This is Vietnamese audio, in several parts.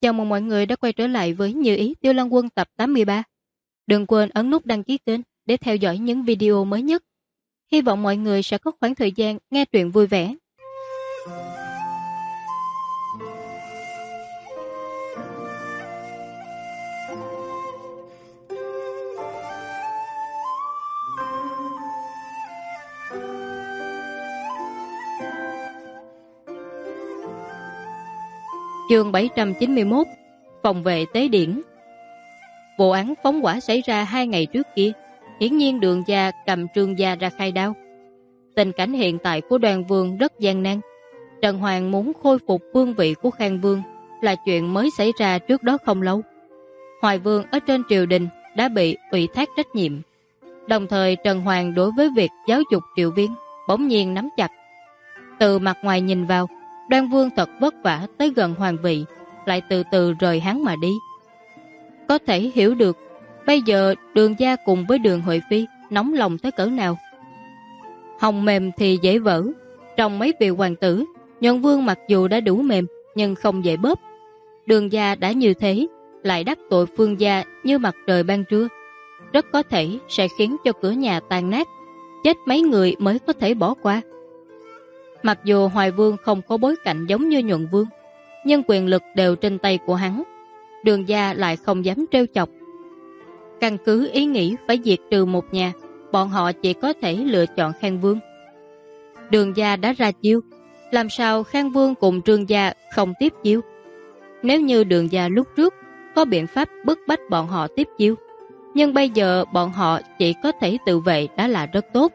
Chào mừng mọi người đã quay trở lại với Như Ý Tiêu Lăng Quân tập 83. Đừng quên ấn nút đăng ký kênh để theo dõi những video mới nhất. Hy vọng mọi người sẽ có khoảng thời gian nghe truyện vui vẻ. Chương 791, Phòng vệ tế điển. Vụ án phóng hỏa xảy ra 2 ngày trước kia, hiển nhiên Đường gia cầm Trương gia ra khai đao. Tình cảnh hiện tại của Đoàn Vương rất gian nan. Trần Hoàng muốn khôi phục vương vị của Khang Vương là chuyện mới xảy ra trước đó không lâu. Hoài Vương ở trên triều đình đã bị ủy thác trách nhiệm. Đồng thời Trần Hoàng đối với việc giáo dục triệu viên bỗng nhiên nắm chặt. Từ mặt ngoài nhìn vào, Đoan Vương thật vất vả tới gần hoàng vị, lại từ từ rời hắn mà đi. Có thể hiểu được bây giờ Đường gia cùng với Đường Huệ Phi nóng lòng tới cỡ nào. Hồng mềm thì dễ vỡ. Trong mấy vị hoàng tử, Nhuận Vương mặc dù đã đủ mềm nhưng không dễ bóp. Đường gia đã như thế, lại đắc tội Phương gia như mặt trời ban trưa, rất có thể sẽ khiến cho cửa nhà tan nát, chết mấy người mới có thể bỏ qua. Mặc dù Hoài Vương không có bối cảnh giống như Nhuận Vương, nhưng quyền lực đều trên tay của hắn. Đường gia lại không dám trêu chọc. Căn cứ ý nghĩ phải diệt trừ một nhà, bọn họ chỉ có thể lựa chọn Khang Vương. Đường gia đã ra chiêu, làm sao Khang Vương cùng Trương gia không tiếp chiêu? Nếu như Đường gia lúc trước có biện pháp bức bách bọn họ tiếp chiêu, nhưng bây giờ bọn họ chỉ có thể tự vệ đã là rất tốt.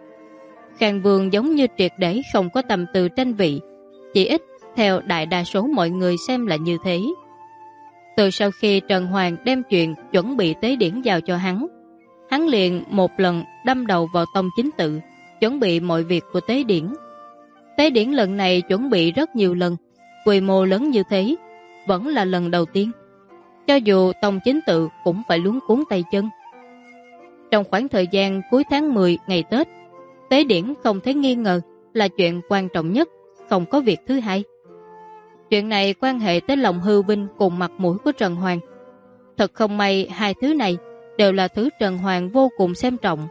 Khang Vương giống như triệt để không có tâm tư tranh vị, chỉ ít theo đại đa số mọi người xem là như thế. Từ sau khi Trần Hoàng đem chuyện chuẩn bị tế điển giao cho hắn liền một lần đâm đầu vào tông chính tự, chuẩn bị mọi việc của tế điển. Tế điển lần này chuẩn bị rất nhiều lần, quy mô lớn như thế, vẫn là lần đầu tiên. Cho dù tông chính tự cũng phải luống cuống tay chân. Trong khoảng thời gian cuối tháng 10 ngày Tết, tế điển không thể nghi ngờ là chuyện quan trọng nhất, không có việc thứ hai. Chuyện này quan hệ tới lòng hư vinh cùng mặt mũi của Trần Hoàng. Thật không may hai thứ này đều là thứ Trần Hoàng vô cùng xem trọng.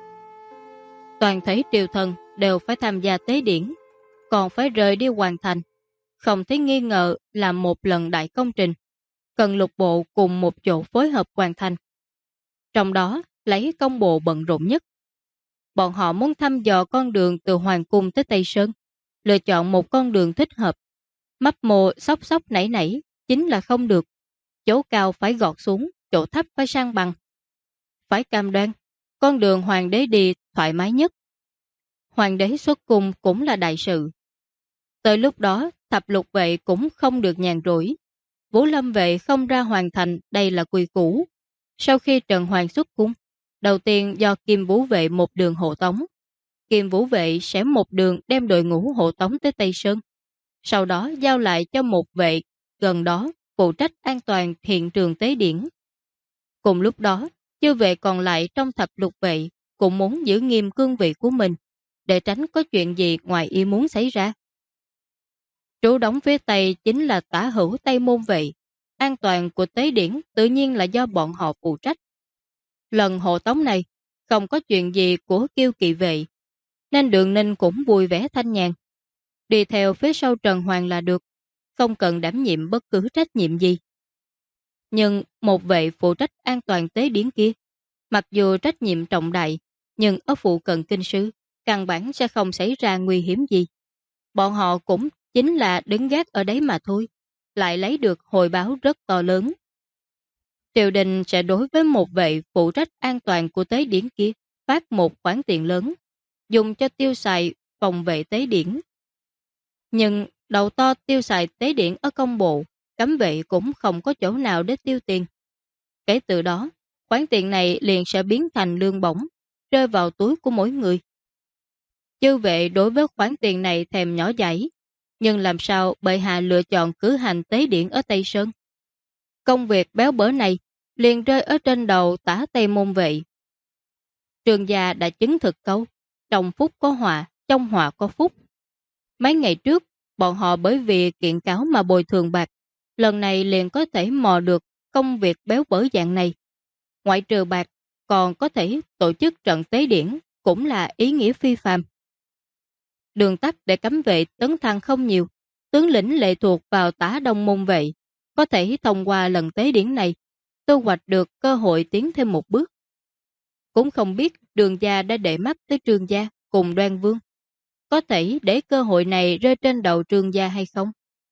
Toàn thể triều thần đều phải tham gia tế điển, còn phải rời đi hoàn thành. Không thể nghi ngờ là một lần đại công trình, cần lục bộ cùng một chỗ phối hợp hoàn thành. Trong đó lấy công bộ bận rộn nhất. Bọn họ muốn thăm dò con đường từ Hoàng Cung tới Tây Sơn, lựa chọn một con đường thích hợp. Mấp mô sóc sóc nảy nảy chính là không được. Chỗ cao phải gọt xuống, chỗ thấp phải sang bằng. Phải cam đoan, con đường hoàng đế đi thoải mái nhất. Hoàng đế xuất cung cũng là đại sự. Tới lúc đó, thập lục vệ cũng không được nhàn rỗi. Vũ Lâm vệ không ra hoàn thành, đây là quy củ. Sau khi Trần Hoàng xuất cung, đầu tiên do Kim Vũ vệ một đường hộ tống. Kim Vũ vệ sẽ một đường đem đội ngũ hộ tống tới Tây Sơn. Sau đó giao lại cho một vệ gần đó phụ trách an toàn hiện trường tế điển. Cùng lúc đó, chư vệ còn lại trong thập lục vệ cũng muốn giữ nghiêm cương vị của mình để tránh có chuyện gì ngoài ý muốn xảy ra. Trú đóng phía Tây chính là Tả Hữu Tây Môn vệ. An toàn của tế điển tự nhiên là do bọn họ phụ trách. Lần hộ tống này không có chuyện gì của Kiêu Kỵ vệ, nên Đường Ninh cũng vui vẻ thanh nhàn. Đi theo phía sau Trần Hoàng là được, không cần đảm nhiệm bất cứ trách nhiệm gì. Nhưng một vệ phụ trách an toàn tế điển kia, mặc dù trách nhiệm trọng đại, nhưng ở phụ cận kinh sư, căn bản sẽ không xảy ra nguy hiểm gì. Bọn họ cũng chính là đứng gác ở đấy mà thôi, lại lấy được hồi báo rất to lớn. Triều đình sẽ đối với một vệ phụ trách an toàn của tế điển kia phát một khoản tiền lớn, dùng cho tiêu xài phòng vệ tế điển. Nhưng đầu to tiêu xài tế điển ở công bộ, cấm vệ cũng không có chỗ nào để tiêu tiền. Kể từ đó, khoản tiền này liền sẽ biến thành lương bổng, rơi vào túi của mỗi người. Chư vệ đối với khoản tiền này thèm nhỏ dãi, nhưng làm sao bệ hạ lựa chọn cử hành tế điển ở Tây Sơn? Công việc béo bở này liền rơi ở trên đầu Tả Tây Môn vệ. Trường gia đã chứng thực câu, trong phúc có họa, trong họa có phúc. Mấy ngày trước, bọn họ bởi vì kiện cáo mà bồi thường bạc, lần này liền có thể mò được công việc béo bở dạng này. Ngoại trừ bạc, còn có thể tổ chức trận tế điển, cũng là ý nghĩa phi phàm. Đường tắt để cấm vệ tấn thăng không nhiều, tướng lĩnh lệ thuộc vào Tả Đông môn vệ, có thể thông qua lần tế điển này, thu hoạch được cơ hội tiến thêm một bước. Cũng không biết Đường gia đã để mắt tới Trương gia cùng Đoan Vương, có thể để cơ hội này rơi trên đầu Trương gia hay không?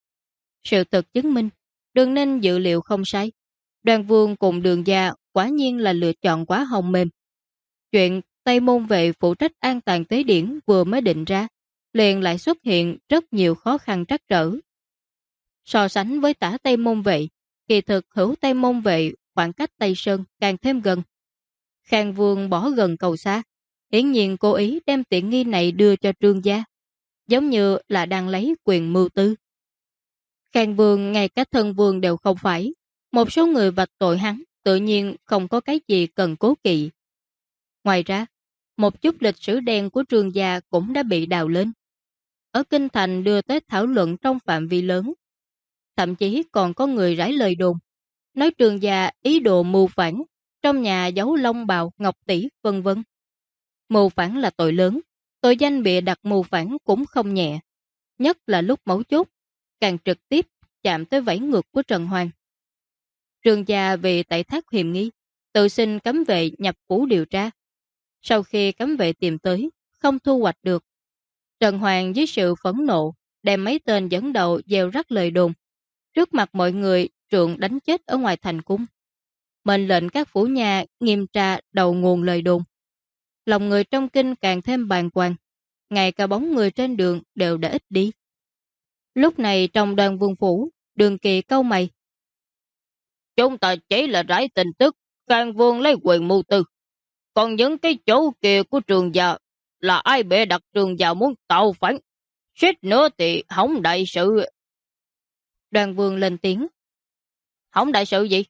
Sự thật chứng minh, Đường Ninh dự liệu không sai. Đoan Vương cùng Đường gia quả nhiên là lựa chọn quá hồng mềm. Chuyện Tây môn vệ phụ trách an táng tế điển vừa mới định ra, liền lại xuất hiện rất nhiều khó khăn trắc trở. So sánh với Tả Tây môn vệ, kỳ thực Hữu Tây môn vệ khoảng cách Tây Sơn càng thêm gần. Khang Vương bỏ gần cầu xa, hiển nhiên cố ý đem tiện nghi này đưa cho Trương gia, giống như là đang lấy quyền mưu tư. Khang Vương ngay cả thân vương đều không phải, một số người vạch tội hắn tự nhiên không có cái gì cần cố kỵ. Ngoài ra, một chút lịch sử đen của Trương gia cũng đã bị đào lên. Ở Kinh Thành đưa tới thảo luận trong phạm vi lớn. Thậm chí còn có người rải lời đồn, nói Trương gia ý đồ mưu phản, trong nhà giấu long bào, ngọc tỷ, vân vân. Mưu phản là tội lớn, tội danh bịa đặt mưu phản cũng không nhẹ. Nhất là lúc mấu chốt, càng trực tiếp chạm tới vảy ngược của Trần Hoàng. Trương gia vì tẩy thác hiềm nghi, tự xin cấm vệ nhập phủ điều tra. Sau khi cấm vệ tìm tới, không thu hoạch được. Trần Hoàng dưới sự phẫn nộ, đem mấy tên dẫn đầu gieo rắc lời đồn. Trước mặt mọi người, trượng đánh chết ở ngoài thành cung. Mệnh lệnh các phủ nhà nghiêm tra đầu nguồn lời đồn. Lòng người trong kinh càng thêm bàng hoàng. Ngay cả bóng người trên đường đều đã ít đi. Lúc này trong Đoan Vương phủ, Đường Kỳ cau mày. Chúng ta chỉ là rải tin tức, Khang Vương lấy quyền mưu tư. Còn những cái chỗ kia của Trường gia là ai bệ đặt Trường gia muốn tạo phản, suýt nữa thì hỏng đại sự. Đoan Vương lên tiếng. Hỏng đại sự gì?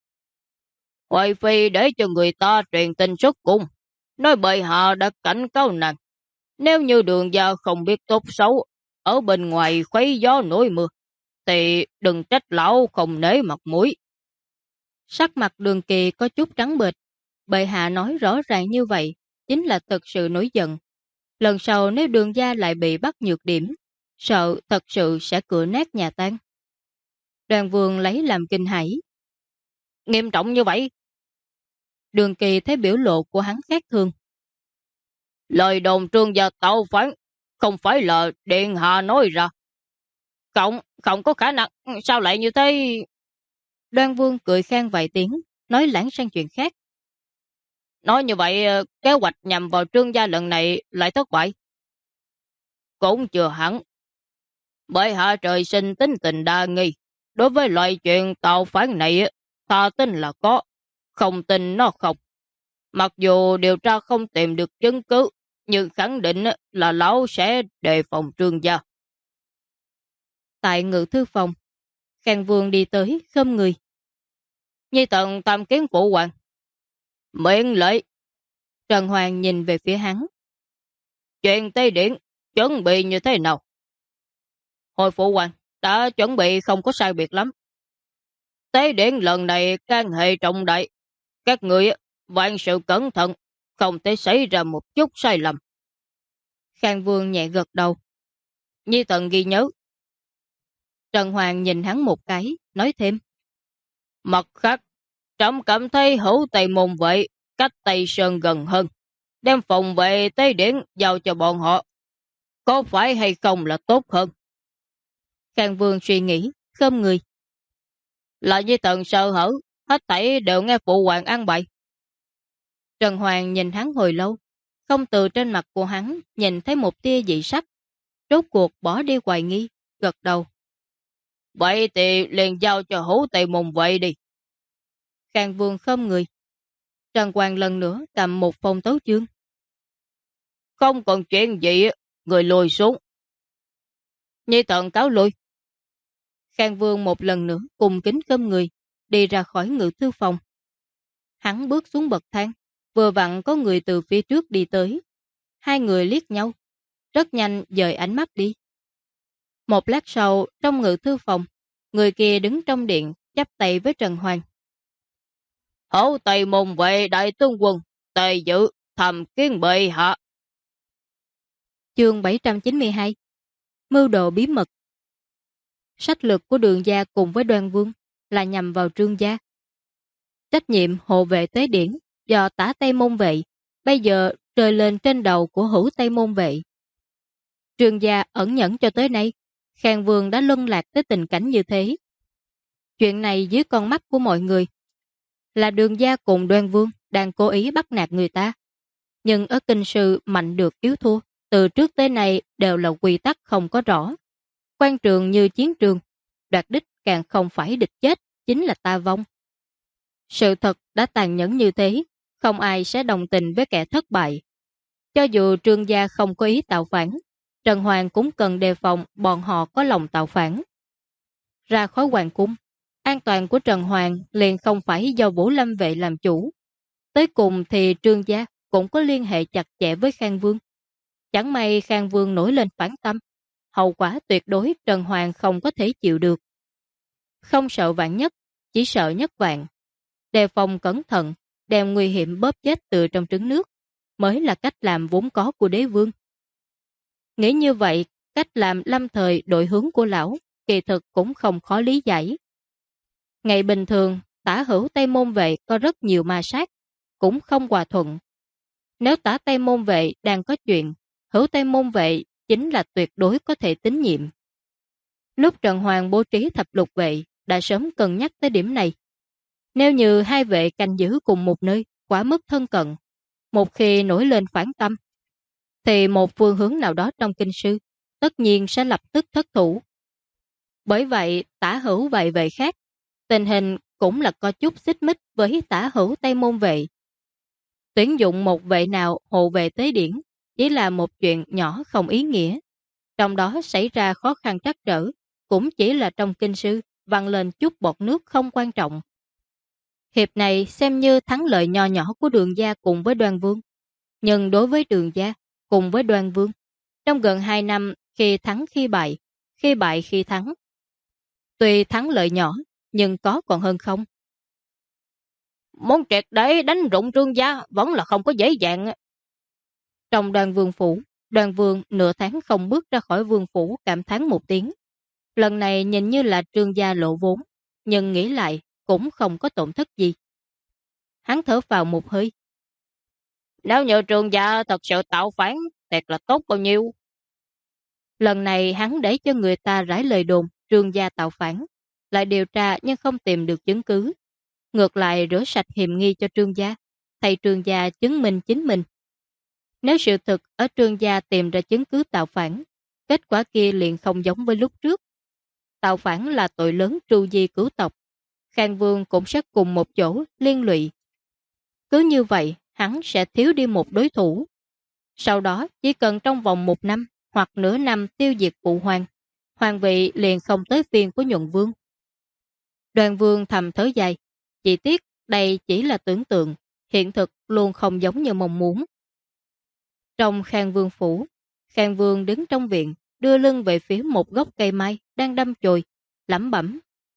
Hoài Phi để cho người ta truyền tin xuất cung, nói bệ hạ đã cảnh cáo nàng, nếu như Đường gia không biết tốt xấu, ở bên ngoài khuấy gió nổi mưa, thì đừng trách lão không nể mặt mũi. Sắc mặt Đường Kỳ có chút trắng bệch. Bệ hạ nói rõ ràng như vậy, chính là thật sự nổi giận. Lần sau nếu Đường gia lại bị bắt nhược điểm, sợ thật sự sẽ cửa nát nhà tan. Đoàn Vương lấy làm kinh hãi. Nghiêm trọng như vậy? Đường Kỳ thấy biểu lộ của hắn khác thường. Lời đồn Trương gia tạo phản không phải là điện hạ nói ra. Không có khả năng, sao lại như thế? Đoan Vương cười khan vài tiếng, nói lãng sang chuyện khác. Nói như vậy, kế hoạch nhằm vào Trương gia lần này lại thất bại. Cũng chưa hẳn. Bởi hạ trời sinh tính tình đa nghi. Đối với loại chuyện tạo phản này, ta tin là có, không tin nó không. Mặc dù điều tra không tìm được chứng cứ, nhưng khẳng định là lão sẽ đề phòng Trương gia. Tại ngự thư phòng, Khang Vương đi tới khom người. Nhi tận tam kiến phụ hoàng. Miệng lệ. Trần Hoàng nhìn về phía hắn. Chuyện Tây Điển chuẩn bị như thế nào? Hồi phụ hoàng đã chuẩn bị không có sai biệt lắm. Tây Điển lần này can hệ trọng đại. Các người vạn sự cẩn thận, không thể xảy ra một chút sai lầm. Khang Vương nhẹ gật đầu. Nhi tận ghi nhớ. Trần Hoàng nhìn hắn một cái, nói thêm. Mặt khác, trẫm cảm thấy Hữu Tây môn vệ cách Tây Sơn gần hơn, đem phòng vệ Tây Điển giao cho bọn họ. Có phải hay không là tốt hơn? Khang Vương suy nghĩ, khom người. Là Nhi tận sợ hở, hết thảy đều nghe phụ hoàng an bài. Trần Hoàng nhìn hắn hồi lâu, không từ trên mặt của hắn nhìn thấy một tia dị sắc. Rốt cuộc bỏ đi hoài nghi, gật đầu. Vậy thì liền giao cho Hữu Tây môn vệ đi. Khang Vương khom người. Trần Hoàng lần nữa cầm một phong tấu chương. Không còn chuyện gì, người lùi xuống. Nhi tận cáo lui. Khang Vương một lần nữa cùng kính khom người, đi ra khỏi ngự thư phòng. Hắn bước xuống bậc thang, vừa vặn có người từ phía trước đi tới. Hai người liếc nhau, rất nhanh dời ánh mắt đi. Một lát sau, trong ngự thư phòng, Người kia đứng trong điện, chắp tay với Trần Hoàng. Hổ Tây Môn Vệ đại tướng quân, Tề Dự, thầm kiến bệ hạ. Chương 792. Mưu đồ bí mật. Sách lược của Đường gia cùng với Đoan Vương là nhằm vào Trương gia. Trách nhiệm hộ vệ tế điển do Tả Tây Môn Vệ bây giờ rơi lên trên đầu của Hữu Tây Môn Vệ. Trương gia ẩn nhẫn cho tới nay, Khang Vương đã luân lạc tới tình cảnh như thế. Chuyện này dưới con mắt của mọi người là Đường gia cùng Đoan Vương đang cố ý bắt nạt người ta. Nhưng ở kinh sư mạnh được yếu thua, từ trước tới nay đều là quy tắc không có rõ. Quan trường như chiến trường, đoạt đích càng không phải địch chết, chính là ta vong. Sự thật đã tàn nhẫn như thế, không ai sẽ đồng tình với kẻ thất bại. Cho dù Trương gia không có ý tạo phản, Trần Hoàng cũng cần đề phòng bọn họ có lòng tạo phản. Ra khỏi hoàng cung, an toàn của Trần Hoàng liền không phải do Vũ Lâm Vệ làm chủ. Tới cùng thì Trương gia cũng có liên hệ chặt chẽ với Khang Vương. Chẳng may Khang Vương nổi lên phản tâm, hậu quả tuyệt đối Trần Hoàng không có thể chịu được. Không sợ vạn nhất, chỉ sợ nhất vạn. Đề phòng cẩn thận, đem nguy hiểm bóp chết từ trong trứng nước, mới là cách làm vốn có của đế vương. Nghĩ như vậy, cách làm lâm thời đổi hướng của lão, kỳ thực cũng không khó lý giải. Ngày bình thường, Tả Hữu Tây Môn Vệ có rất nhiều ma sát, cũng không hòa thuận. Nếu Tả Tây Môn Vệ đang có chuyện, Hữu Tây Môn Vệ chính là tuyệt đối có thể tín nhiệm. Lúc Trần Hoàng bố trí thập lục vệ đã sớm cân nhắc tới điểm này. Nếu như hai vệ canh giữ cùng một nơi, quá mức thân cận, một khi nổi lên phản tâm, thì một phương hướng nào đó trong kinh sư tất nhiên sẽ lập tức thất thủ. Bởi vậy, Tả Hữu vậy vệ khác, tình hình cũng là có chút xích mích với Tả Hữu Tây Môn Vệ. Tuyển dụng một vệ nào hộ vệ tế điển chỉ là một chuyện nhỏ không ý nghĩa. Trong đó xảy ra khó khăn trắc trở, cũng chỉ là trong kinh sư văng lên chút bọt nước không quan trọng. Hiệp này xem như thắng lợi nho nhỏ của Đường gia cùng với Đoan Vương. Nhưng đối với Đường gia cùng với Đoan Vương, trong gần 2 năm khi thắng khi bại khi thắng. Tuy thắng lợi nhỏ, nhưng có còn hơn không. Muốn triệt để đánh rụng Trương gia vẫn là không có dễ dàng. Trong Đoan Vương phủ, Đoan Vương nửa tháng không bước ra khỏi vương phủ cảm thán một tiếng. Lần này nhìn như là Trương gia lộ vốn, nhưng nghĩ lại cũng không có tổn thất gì. Hắn thở vào một hơi. Nếu như Trương gia thật sự tạo phản, thiệt là tốt bao nhiêu. Lần này hắn để cho người ta rải lời đồn Trương gia tạo phản, lại điều tra nhưng không tìm được chứng cứ. Ngược lại rửa sạch hiểm nghi cho Trương gia, thay Trương gia chứng minh chính mình. Nếu sự thực ở Trương gia tìm ra chứng cứ tạo phản, kết quả kia liền không giống với lúc trước. Tạo phản là tội lớn tru di cứu tộc. Khang Vương cũng sẽ cùng một chỗ liên lụy. Cứ như vậy, hắn sẽ thiếu đi một đối thủ. Sau đó, chỉ cần trong vòng 1 năm hoặc nửa năm tiêu diệt phụ hoàng, hoàng vị liền không tới phiên của Nhuận Vương. Đoan Vương thầm thở dài. Chỉ tiếc đây chỉ là tưởng tượng, hiện thực luôn không giống như mong muốn. Trong Khang Vương phủ, Khang Vương đứng trong viện, đưa lưng về phía một gốc cây mai đang đâm chồi, lẩm bẩm.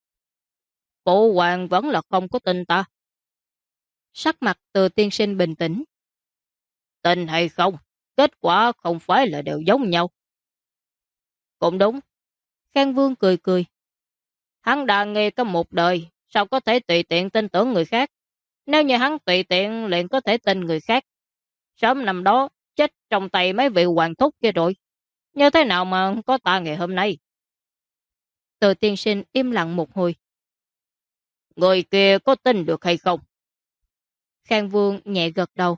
Phụ hoàng vẫn là không có tin ta. Sắc mặt Từ tiên sinh bình tĩnh. Tin hay không, kết quả không phải là đều giống nhau. Cũng đúng. Khang Vương cười cười. Hắn đã nghe có một đời, sao có thể tùy tiện tin tưởng người khác. Nếu như hắn tùy tiện liền có thể tin người khác, sớm năm đó chết trong tay mấy vị hoàng thúc kia rồi. Như thế nào mà có ta ngày hôm nay? Từ tiên sinh im lặng một hồi. Người kia có tin được hay không? Khang Vương nhẹ gật đầu.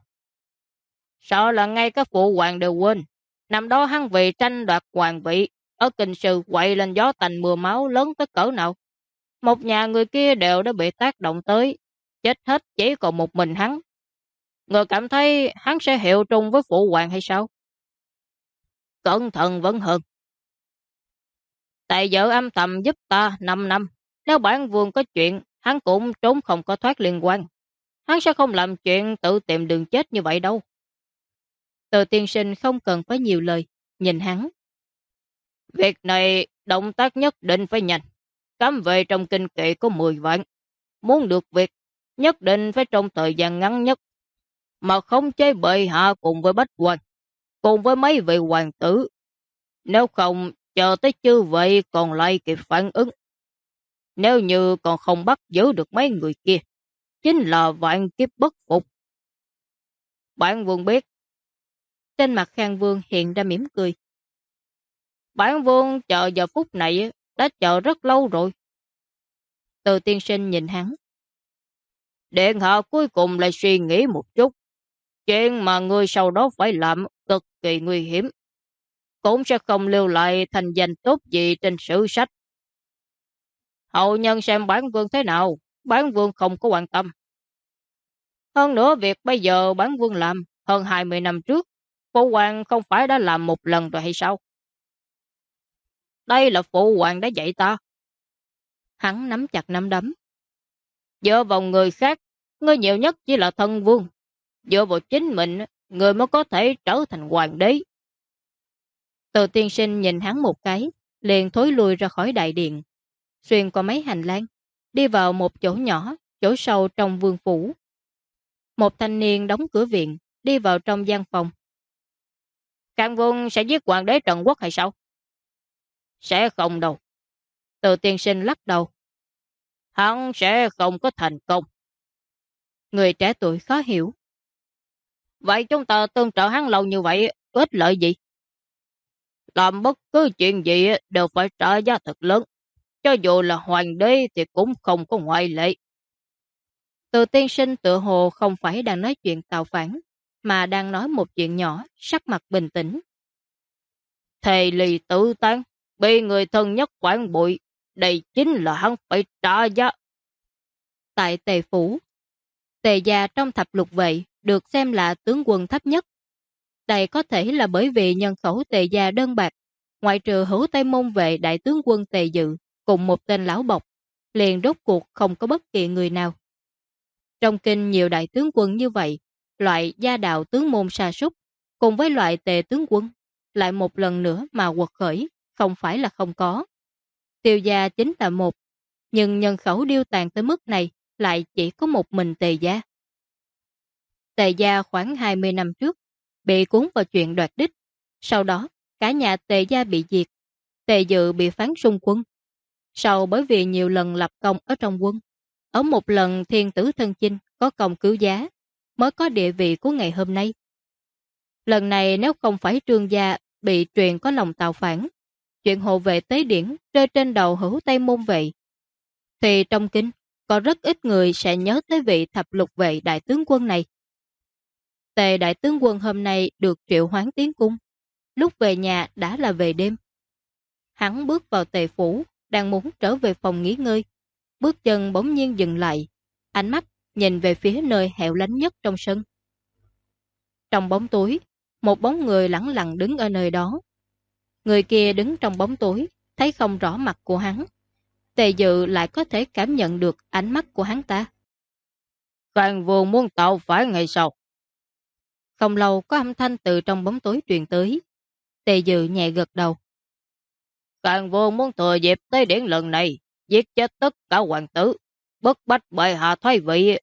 Sợ là ngay các phụ hoàng đều quên. Năm đó hắn vì tranh đoạt hoàng vị, ở kinh sư quậy lên gió tành mưa máu lớn tới cỡ nào. Một nhà người kia đều đã bị tác động tới, chết hết chỉ còn một mình hắn. Người cảm thấy hắn sẽ hiệu trung với phụ hoàng hay sao? Cẩn thận vẫn hơn. Tại vợ âm thầm giúp ta 5 năm, nếu bản vương có chuyện, hắn cũng trốn không có thoát liên quan. Hắn sẽ không làm chuyện tự tìm đường chết như vậy đâu. Từ tiên sinh không cần phải nhiều lời, nhìn hắn. Việc này động tác nhất định phải nhanh. Cấm vệ trong kinh kỵ có 10 vạn. Muốn được việc, nhất định phải trong thời gian ngắn nhất, mà không chế bệ hạ cùng với bách quan, cùng với mấy vị hoàng tử. Nếu không, chờ tới chư vậy còn lại kịp phản ứng. Nếu như còn không bắt giữ được mấy người kia, chính là vạn kiếp bất phục. Bản vương biết. Trên mặt Khang Vương hiện ra mỉm cười. Bản vương chờ giờ phút này đã chờ rất lâu rồi. Từ tiên sinh nhìn hắn. Điện hạ cuối cùng lại suy nghĩ một chút. Chuyện mà người sau đó phải làm cực kỳ nguy hiểm. Cũng sẽ không lưu lại thành danh tốt gì trên sử sách. Hậu nhân xem bản vương thế nào, bản vương không có quan tâm. Hơn nữa việc bây giờ bản vương làm hơn 20 năm trước, phụ hoàng không phải đã làm một lần rồi hay sao? Đây là phụ hoàng đã dạy ta. Hắn nắm chặt nắm đấm. Dựa vào người khác, người nhiều nhất chỉ là thân vương. Dựa vào chính mình, người mới có thể trở thành hoàng đế. Từ tiên sinh nhìn hắn một cái, liền thối lui ra khỏi đại điện, xuyên qua mấy hành lang, đi vào một chỗ nhỏ, chỗ sâu trong vương phủ. Một thanh niên đóng cửa viện, đi vào trong gian phòng. Khang Vương sẽ giết hoàng đế Trần Quốc hay sao? Sẽ không đâu. Từ tiên sinh lắc đầu. Hắn sẽ không có thành công. Người trẻ tuổi khó hiểu. Vậy chúng ta tương trợ hắn lâu như vậy, có ích lợi gì? Làm bất cứ chuyện gì đều phải trả giá thật lớn. Cho dù là hoàng đế thì cũng không có ngoại lệ. Từ tiên sinh tựa hồ không phải đang nói chuyện tạo phản, mà đang nói một chuyện nhỏ, sắc mặt bình tĩnh. Thề lì tự tán, bị người thân nhất phản bội, đây chính là hắn phải trả giá. Tại Tề Phủ, Tề gia trong thập lục vệ được xem là tướng quân thấp nhất. Đây có thể là bởi vì nhân khẩu Tề gia đơn bạc, ngoại trừ Hữu Tây Môn vệ đại tướng quân Tề Dự cùng một tên lão bộc, liền rốt cuộc không có bất kỳ người nào. Trong kinh nhiều đại tướng quân như vậy, loại gia đạo tướng môn sa sút cùng với loại Tề tướng quân lại một lần nữa mà quật khởi, không phải là không có. Tiêu gia chính là một, nhưng nhân khẩu điêu tàn tới mức này lại chỉ có một mình Tề gia. Tề gia khoảng 20 năm trước bị cuốn vào chuyện đoạt đích, sau đó cả nhà Tề gia bị diệt, Tề Dự bị phán xung quân. Sau bởi vì nhiều lần lập công ở trong quân, ở một lần thiên tử thân chinh có công cứu giá, mới có địa vị của ngày hôm nay. Lần này nếu không phải Trương gia bị truyền có lòng tạo phản, chuyện hộ vệ tế điển rơi trên đầu Hữu Tây Môn vệ, thì trong kinh có rất ít người sẽ nhớ tới vị thập lục vệ đại tướng quân này. Tề đại tướng quân hôm nay được triệu hoán tiến cung, lúc về nhà đã là về đêm. Hắn bước vào Tề phủ, đang muốn trở về phòng nghỉ ngơi, bước chân bỗng nhiên dừng lại, ánh mắt nhìn về phía nơi hẻo lánh nhất trong sân. Trong bóng tối, một bóng người lẳng lặng đứng ở nơi đó. Người kia đứng trong bóng tối, thấy không rõ mặt của hắn. Tề Dự lại có thể cảm nhận được ánh mắt của hắn ta. Khang Vương muốn tạo phản ngày sau. Không lâu có âm thanh từ trong bóng tối truyền tới. Tề Dự nhẹ gật đầu. Khang Vương muốn thừa dịp tế điển lần này, giết chết tất cả hoàng tử, bức bách bệ hạ thoái vị.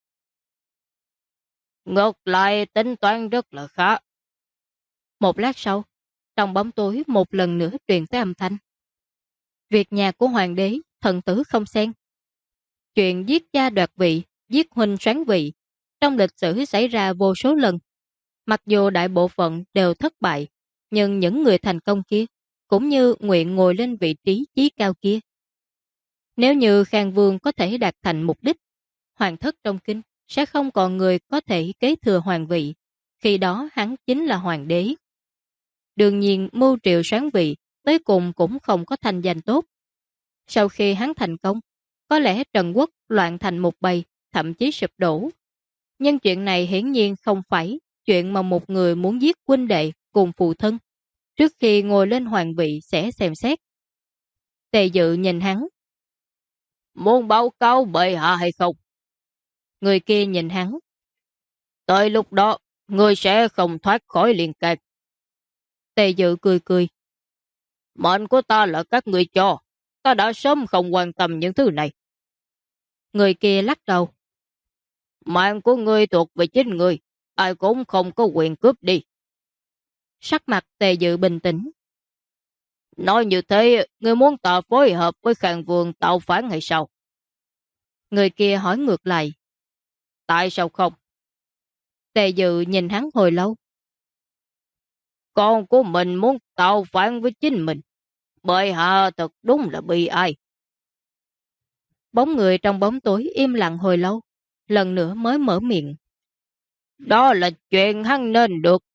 Ngược lại tính toán rất là khá. Một lát sau, trong bóng tối một lần nữa truyền tới âm thanh. Việc nhà của hoàng đế, thần tử không xen. Chuyện giết cha đoạt vị, giết huynh soán vị, trong lịch sử xảy ra vô số lần. Mặc dù đại bộ phận đều thất bại, nhưng những người thành công kia, cũng như nguyện ngồi lên vị trí chí cao kia. Nếu như Khang Vương có thể đạt thành mục đích, hoàng thất trong kinh sẽ không còn người có thể kế thừa hoàng vị, khi đó hắn chính là hoàng đế. Đương nhiên mưu triệu soán vị tới cùng cũng không có thành danh tốt. Sau khi hắn thành công, có lẽ Trần Quốc loạn thành một bầy, thậm chí sụp đổ. Nhưng chuyện này hiển nhiên không phải chuyện mà một người muốn giết huynh đệ cùng phụ thân, trước khi ngồi lên hoàng vị sẽ xem xét. Tề Dự nhìn hắn. Muốn báo cáo bệ hạ hay không? Người kia nhìn hắn. Tới lúc đó, ngươi sẽ không thoát khỏi liên can. Tề Dự cười cười. Mệnh của ta là các ngươi cho. ta đã sớm không quan tâm những thứ này. Người kia lắc đầu. Mạng của ngươi thuộc về chính ngươi, ai cũng không có quyền cướp đi. Sắc mặt Tề Dự bình tĩnh. Nói như thế, ngươi muốn ta phối hợp với Khang Vương tạo phản hay sao? Người kia hỏi ngược lại. Tại sao không? Tề Dự nhìn hắn hồi lâu. Con của mình muốn tạo phản với chính mình. Bệ hạ thật đúng là bi ai. Bóng người trong bóng tối im lặng hồi lâu, lần nữa mới mở miệng. Đó là chuyện hắn nên được.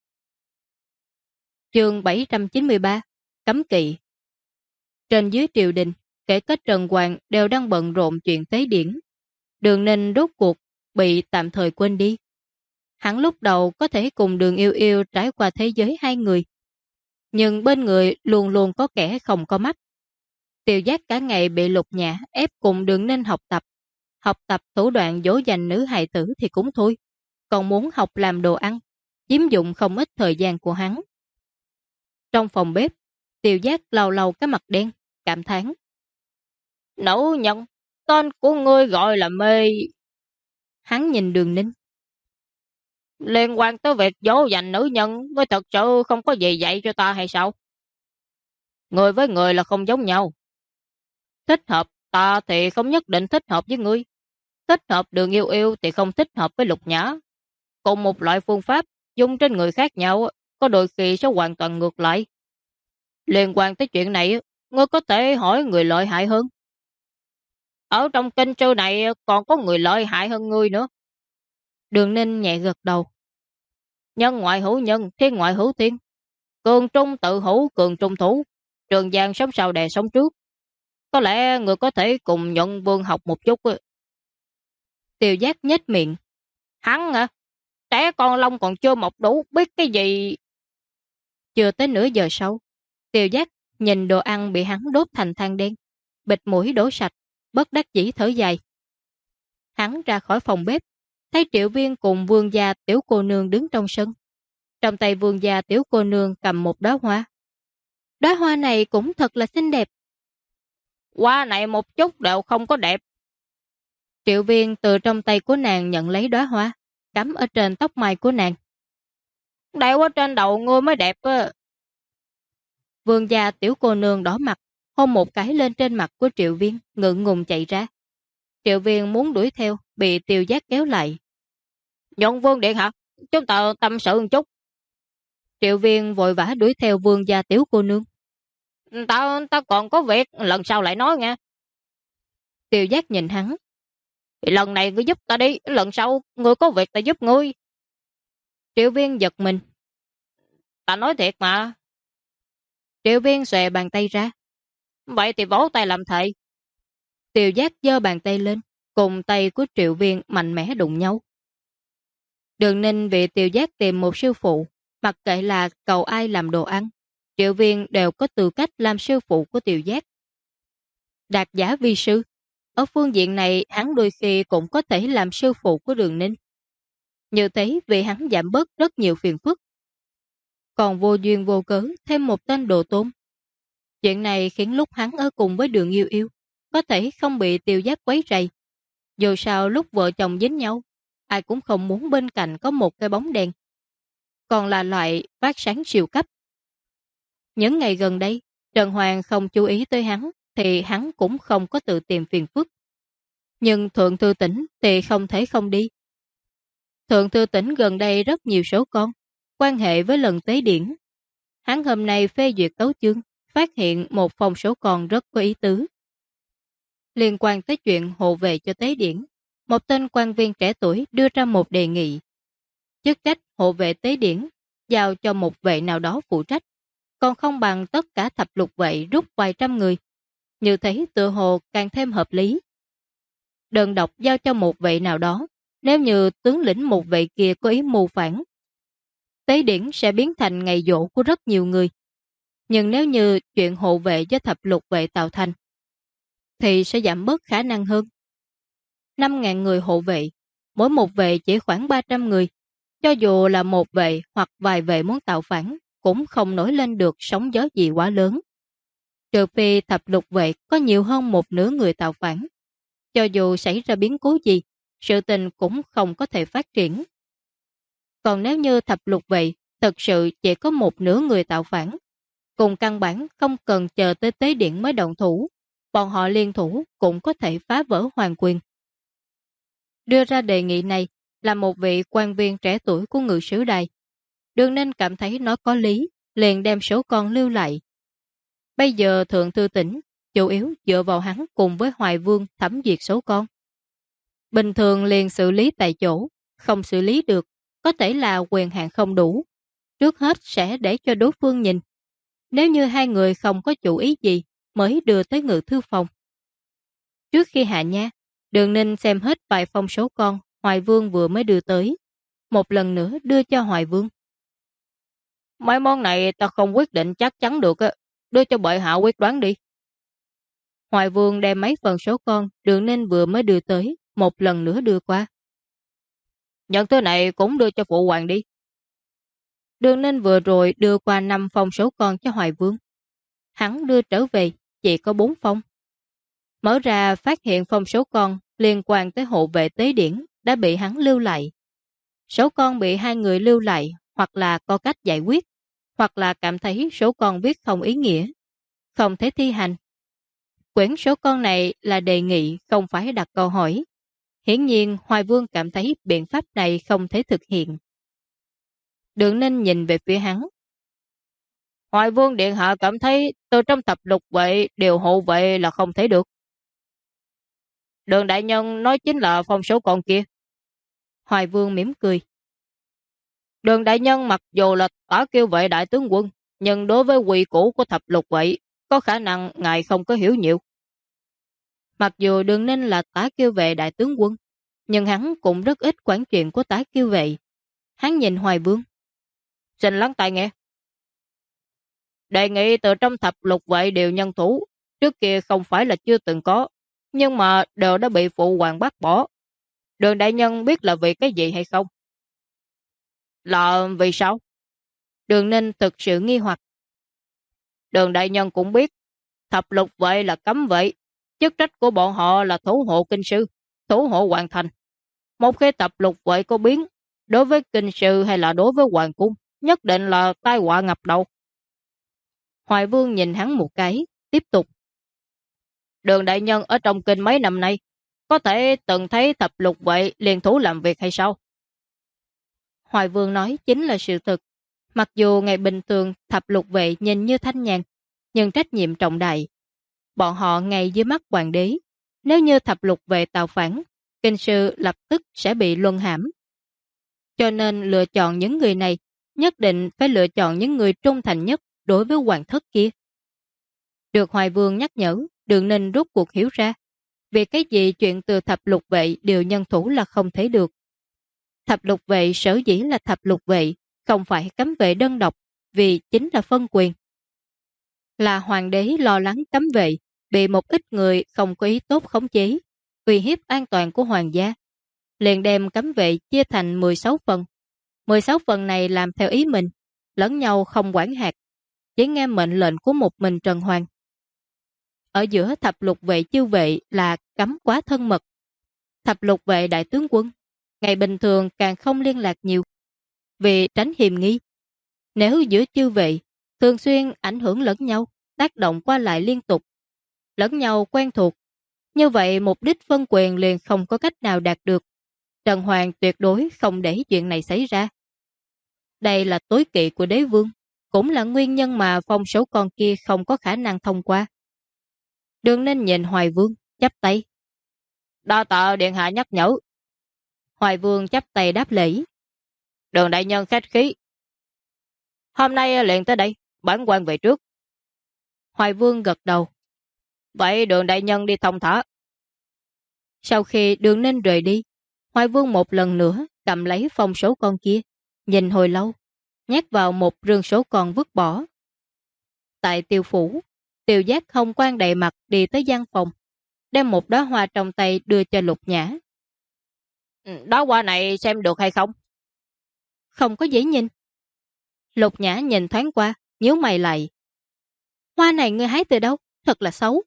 Chương 793, Cấm kỵ. Trên dưới triều đình, kể cả Trần Hoàng đều đang bận rộn chuyện tế điển. Đường Ninh rốt cuộc bị tạm thời quên đi. Hắn lúc đầu có thể cùng Đường Yêu Yêu trải qua thế giới hai người. Nhưng bên người luôn luôn có kẻ không có mắt. Tiêu Giác cả ngày bị Lục Nhã ép cùng Đường Ninh học tập. Học tập thủ đoạn dỗ dành nữ hài tử thì cũng thôi. Còn muốn học làm đồ ăn, chiếm dụng không ít thời gian của hắn. Trong phòng bếp, Tiêu Giác lau lau cái mặt đen, cảm thán. Nữ nhân, tên của ngươi gọi là mê. Hắn nhìn Đường Ninh. Liên quan tới việc dỗ dành nữ nhân, ngươi thật sự không có gì dạy cho ta hay sao? Người với người là không giống nhau. Thích hợp ta thì không nhất định thích hợp với ngươi. Thích hợp Đường Yêu Yêu thì không thích hợp với Lục Nhã. Cùng một loại phương pháp dùng trên người khác nhau, có đôi khi sẽ hoàn toàn ngược lại. Liên quan tới chuyện này, ngươi có thể hỏi người lợi hại hơn. Ở trong kinh sư này còn có người lợi hại hơn ngươi nữa. Đường Ninh nhẹ gật đầu. Nhân ngoại hữu nhân, thiên ngoại hữu thiên. Cường trung tự hữu, cường trung thủ. Trường Giang sống sau đè sống trước. Có lẽ người có thể cùng Nhuận Vương học một chút. Tiêu Giác nhếch miệng. Hắn hả? Trẻ con lông còn chưa mọc đủ, biết cái gì? Chưa tới nửa giờ sau, Tiêu Giác nhìn đồ ăn bị hắn đốt thành than đen, bịt mũi đổ sạch, bất đắc dĩ thở dài. Hắn ra khỏi phòng bếp, thấy Triệu Viên cùng Vương gia tiểu cô nương đứng trong sân. Trong tay Vương gia tiểu cô nương cầm một đóa hoa. Đóa hoa này cũng thật là xinh đẹp. Hoa này một chút đều không có đẹp. Triệu Viên từ trong tay của nàng nhận lấy đóa hoa, cắm ở trên tóc mai của nàng. Đeo ở trên đầu ngươi mới đẹp á. Vương gia tiểu cô nương đỏ mặt, hôn một cái lên trên mặt của Triệu Viên, ngượng ngùng chạy ra. Triệu Viên muốn đuổi theo, bị Tiêu Giác kéo lại. Nhuận Vương điện hả? Chúng ta tâm sự một chút. Triệu Viên vội vã đuổi theo Vương gia tiểu cô nương. Ta còn có việc, lần sau lại nói nha. Tiêu Giác nhìn hắn. Lần này ngươi giúp ta đi, lần sau ngươi có việc ta giúp ngươi. Triệu Viên giật mình. Ta nói thiệt mà. Triệu Viên xòe bàn tay ra. Vậy thì vỗ tay làm thầy. Tiêu Giác giơ bàn tay lên, cùng tay của Triệu Viên mạnh mẽ đụng nhau. Đường Ninh vì Tiêu Giác tìm một sư phụ, mặc kệ là cầu ai làm đồ ăn, Triệu Viên đều có tư cách làm sư phụ của Tiêu Giác. Đạt giả vi sư, ở phương diện này hắn đôi khi cũng có thể làm sư phụ của Đường Ninh. Như thế vì hắn giảm bớt rất nhiều phiền phức. Còn vô duyên vô cớ thêm một tên đồ tôn. Chuyện này khiến lúc hắn ở cùng với Đường Yêu Yêu có thể không bị Tiêu Giác quấy rầy. Dù sao lúc vợ chồng dính nhau, ai cũng không muốn bên cạnh có một cái bóng đèn. Còn là loại phát sáng siêu cấp. Những ngày gần đây, Trần Hoàng không chú ý tới hắn, thì hắn cũng không có tự tìm phiền phức. Nhưng Thượng Thư Tỉnh thì không thể không đi. Thượng Thư Tỉnh gần đây rất nhiều số con, quan hệ với lần tế điển. Hắn hôm nay phê duyệt tấu chương, phát hiện một phong số con rất có ý tứ. Liên quan tới chuyện hộ vệ cho tế điển, một tên quan viên trẻ tuổi đưa ra một đề nghị. Chức trách hộ vệ tế điển, giao cho một vệ nào đó phụ trách, còn không bằng tất cả thập lục vệ rút vài trăm người. Như thế tự hồ càng thêm hợp lý. Đơn độc giao cho một vệ nào đó, nếu như tướng lĩnh một vệ kia có ý mưu phản, tế điển sẽ biến thành ngày dỗ của rất nhiều người. Nhưng nếu như chuyện hộ vệ do thập lục vệ tạo thành, thì sẽ giảm bớt khả năng hơn. 5.000 người hộ vệ, mỗi một vệ chỉ khoảng 300 người. Cho dù là một vệ hoặc vài vệ muốn tạo phản, cũng không nổi lên được sóng gió gì quá lớn. Trừ phi thập lục vệ có nhiều hơn một nửa người tạo phản. Cho dù xảy ra biến cố gì, sự tình cũng không có thể phát triển. Còn nếu như thập lục vệ thật sự chỉ có một nửa người tạo phản, cùng căn bản không cần chờ tới tế điện mới động thủ, bọn họ liên thủ cũng có thể phá vỡ hoàng quyền. Đưa ra đề nghị này là một vị quan viên trẻ tuổi của Ngự Sử Đài. Đường Ninh cảm thấy nó có lý, liền đem số con lưu lại. Bây giờ Thượng Thư Tỉnh chủ yếu dựa vào hắn cùng với Hoài Vương thẩm duyệt số con. Bình thường liền xử lý tại chỗ, không xử lý được, có thể là quyền hạn không đủ. Trước hết sẽ để cho đối phương nhìn. Nếu như hai người không có chủ ý gì mới đưa tới Ngự Thư Phòng. Trước khi hạ nha, Đường Ninh xem hết vài phong số con Hoài Vương vừa mới đưa tới. Một lần nữa đưa cho Hoài Vương. Mấy món này ta không quyết định chắc chắn được á. Đưa cho bệ hạ quyết đoán đi. Hoài Vương đem mấy phần số con Đường Ninh vừa mới đưa tới, một lần nữa đưa qua. Nhận thứ này cũng đưa cho phụ hoàng đi. Đường Ninh vừa rồi đưa qua 5 phong số con cho Hoài Vương. Hắn đưa trở về, chỉ có 4 phong. Mở ra phát hiện phong số con liên quan tới hộ vệ tế điển đã bị hắn lưu lại. Số con bị hai người lưu lại hoặc là có cách giải quyết, hoặc là cảm thấy số con viết không ý nghĩa, không thể thi hành. Quyển số con này là đề nghị, không phải đặt câu hỏi. Hiển nhiên Hoài Vương cảm thấy biện pháp này không thể thực hiện. Đường Ninh nhìn về phía hắn. Hoài Vương điện hạ cảm thấy từ trong thập lục vệ điều hộ vệ là không thể được. Đường đại nhân nói chính là phong số con kia. Hoài Vương mỉm cười. Đường đại nhân mặc dù là tả kiêu vệ đại tướng quân, nhưng đối với quy củ của thập lục vệ, có khả năng ngài không có hiểu nhiều. Mặc dù Đường Ninh là tả kiêu vệ đại tướng quân, nhưng hắn cũng rất ít quản chuyện của tả kiêu vệ. Hắn nhìn Hoài Vương. Xin lắng tai nghe. Đề nghị từ trong thập lục vệ điều nhân thủ, trước kia không phải là chưa từng có, nhưng mà đều đã bị phụ hoàng bác bỏ. Đường đại nhân biết là vì cái gì hay không? Là vì sao? Đường Ninh thực sự nghi hoặc. Đường đại nhân cũng biết, thập lục vệ là cấm vệ, chức trách của bọn họ là thủ hộ kinh sư, thủ hộ hoàng thành. Một khi thập lục vệ có biến, đối với kinh sư hay là đối với hoàng cung, nhất định là tai họa ngập đầu. Hoài Vương nhìn hắn một cái, tiếp tục. Đường đại nhân ở trong kinh mấy năm nay, có thể từng thấy thập lục vệ liên thủ làm việc hay sao? Hoài Vương nói chính là sự thực. Mặc dù ngày bình thường thập lục vệ nhìn như thanh nhàn, nhưng trách nhiệm trọng đại. Bọn họ ngay dưới mắt hoàng đế. Nếu như thập lục vệ tạo phản, kinh sư lập tức sẽ bị luân hãm. Cho nên lựa chọn những người này, nhất định phải lựa chọn những người trung thành nhất đối với hoàng thất kia. Được Hoài Vương nhắc nhở, Đường Ninh rút cuộc hiểu ra. Vì cái gì chuyện từ thập lục vệ điều nhân thủ là không thể được. Thập lục vệ sở dĩ là thập lục vệ, không phải cấm vệ đơn độc, vì chính là phân quyền. Là hoàng đế lo lắng cấm vệ, bị một ít người không có ý tốt khống chế, uy hiếp an toàn của hoàng gia. Liền đem cấm vệ chia thành 16 phần. 16 phần này làm theo ý mình, lẫn nhau không quản hạt, chỉ nghe mệnh lệnh của một mình Trần Hoàng. Ở giữa thập lục vệ chư vệ là cấm quá thân mật. Thập lục vệ đại tướng quân, ngày bình thường càng không liên lạc nhiều, vì tránh hiềm nghi. Nếu giữa chư vệ thường xuyên ảnh hưởng lẫn nhau, tác động qua lại liên tục, lẫn nhau quen thuộc, như vậy mục đích phân quyền liền không có cách nào đạt được. Trần Hoàng tuyệt đối không để chuyện này xảy ra. Đây là tối kỵ của đế vương, cũng là nguyên nhân mà phong số con kia không có khả năng thông qua. Đường Ninh nhìn Hoài Vương, chắp tay. Đa tạ điện hạ nhắc nhở. Hoài Vương chắp tay đáp lễ. Đường đại nhân khách khí. Hôm nay liền tới đây, bản quan về trước. Hoài Vương gật đầu. Vậy Đường đại nhân đi thông thả. Sau khi Đường Ninh rời đi, Hoài Vương một lần nữa cầm lấy phong số con kia, nhìn hồi lâu, nhét vào một rương số con vứt bỏ. Tại Tiêu phủ, Tiêu Giác không quan đầy mặt đi tới gian phòng, đem một đóa hoa trong tay đưa cho Lục Nhã. Đóa hoa này xem được hay không? Không có dễ nhìn. Lục Nhã nhìn thoáng qua, nhíu mày lại. Hoa này ngươi hái từ đâu? Thật là xấu.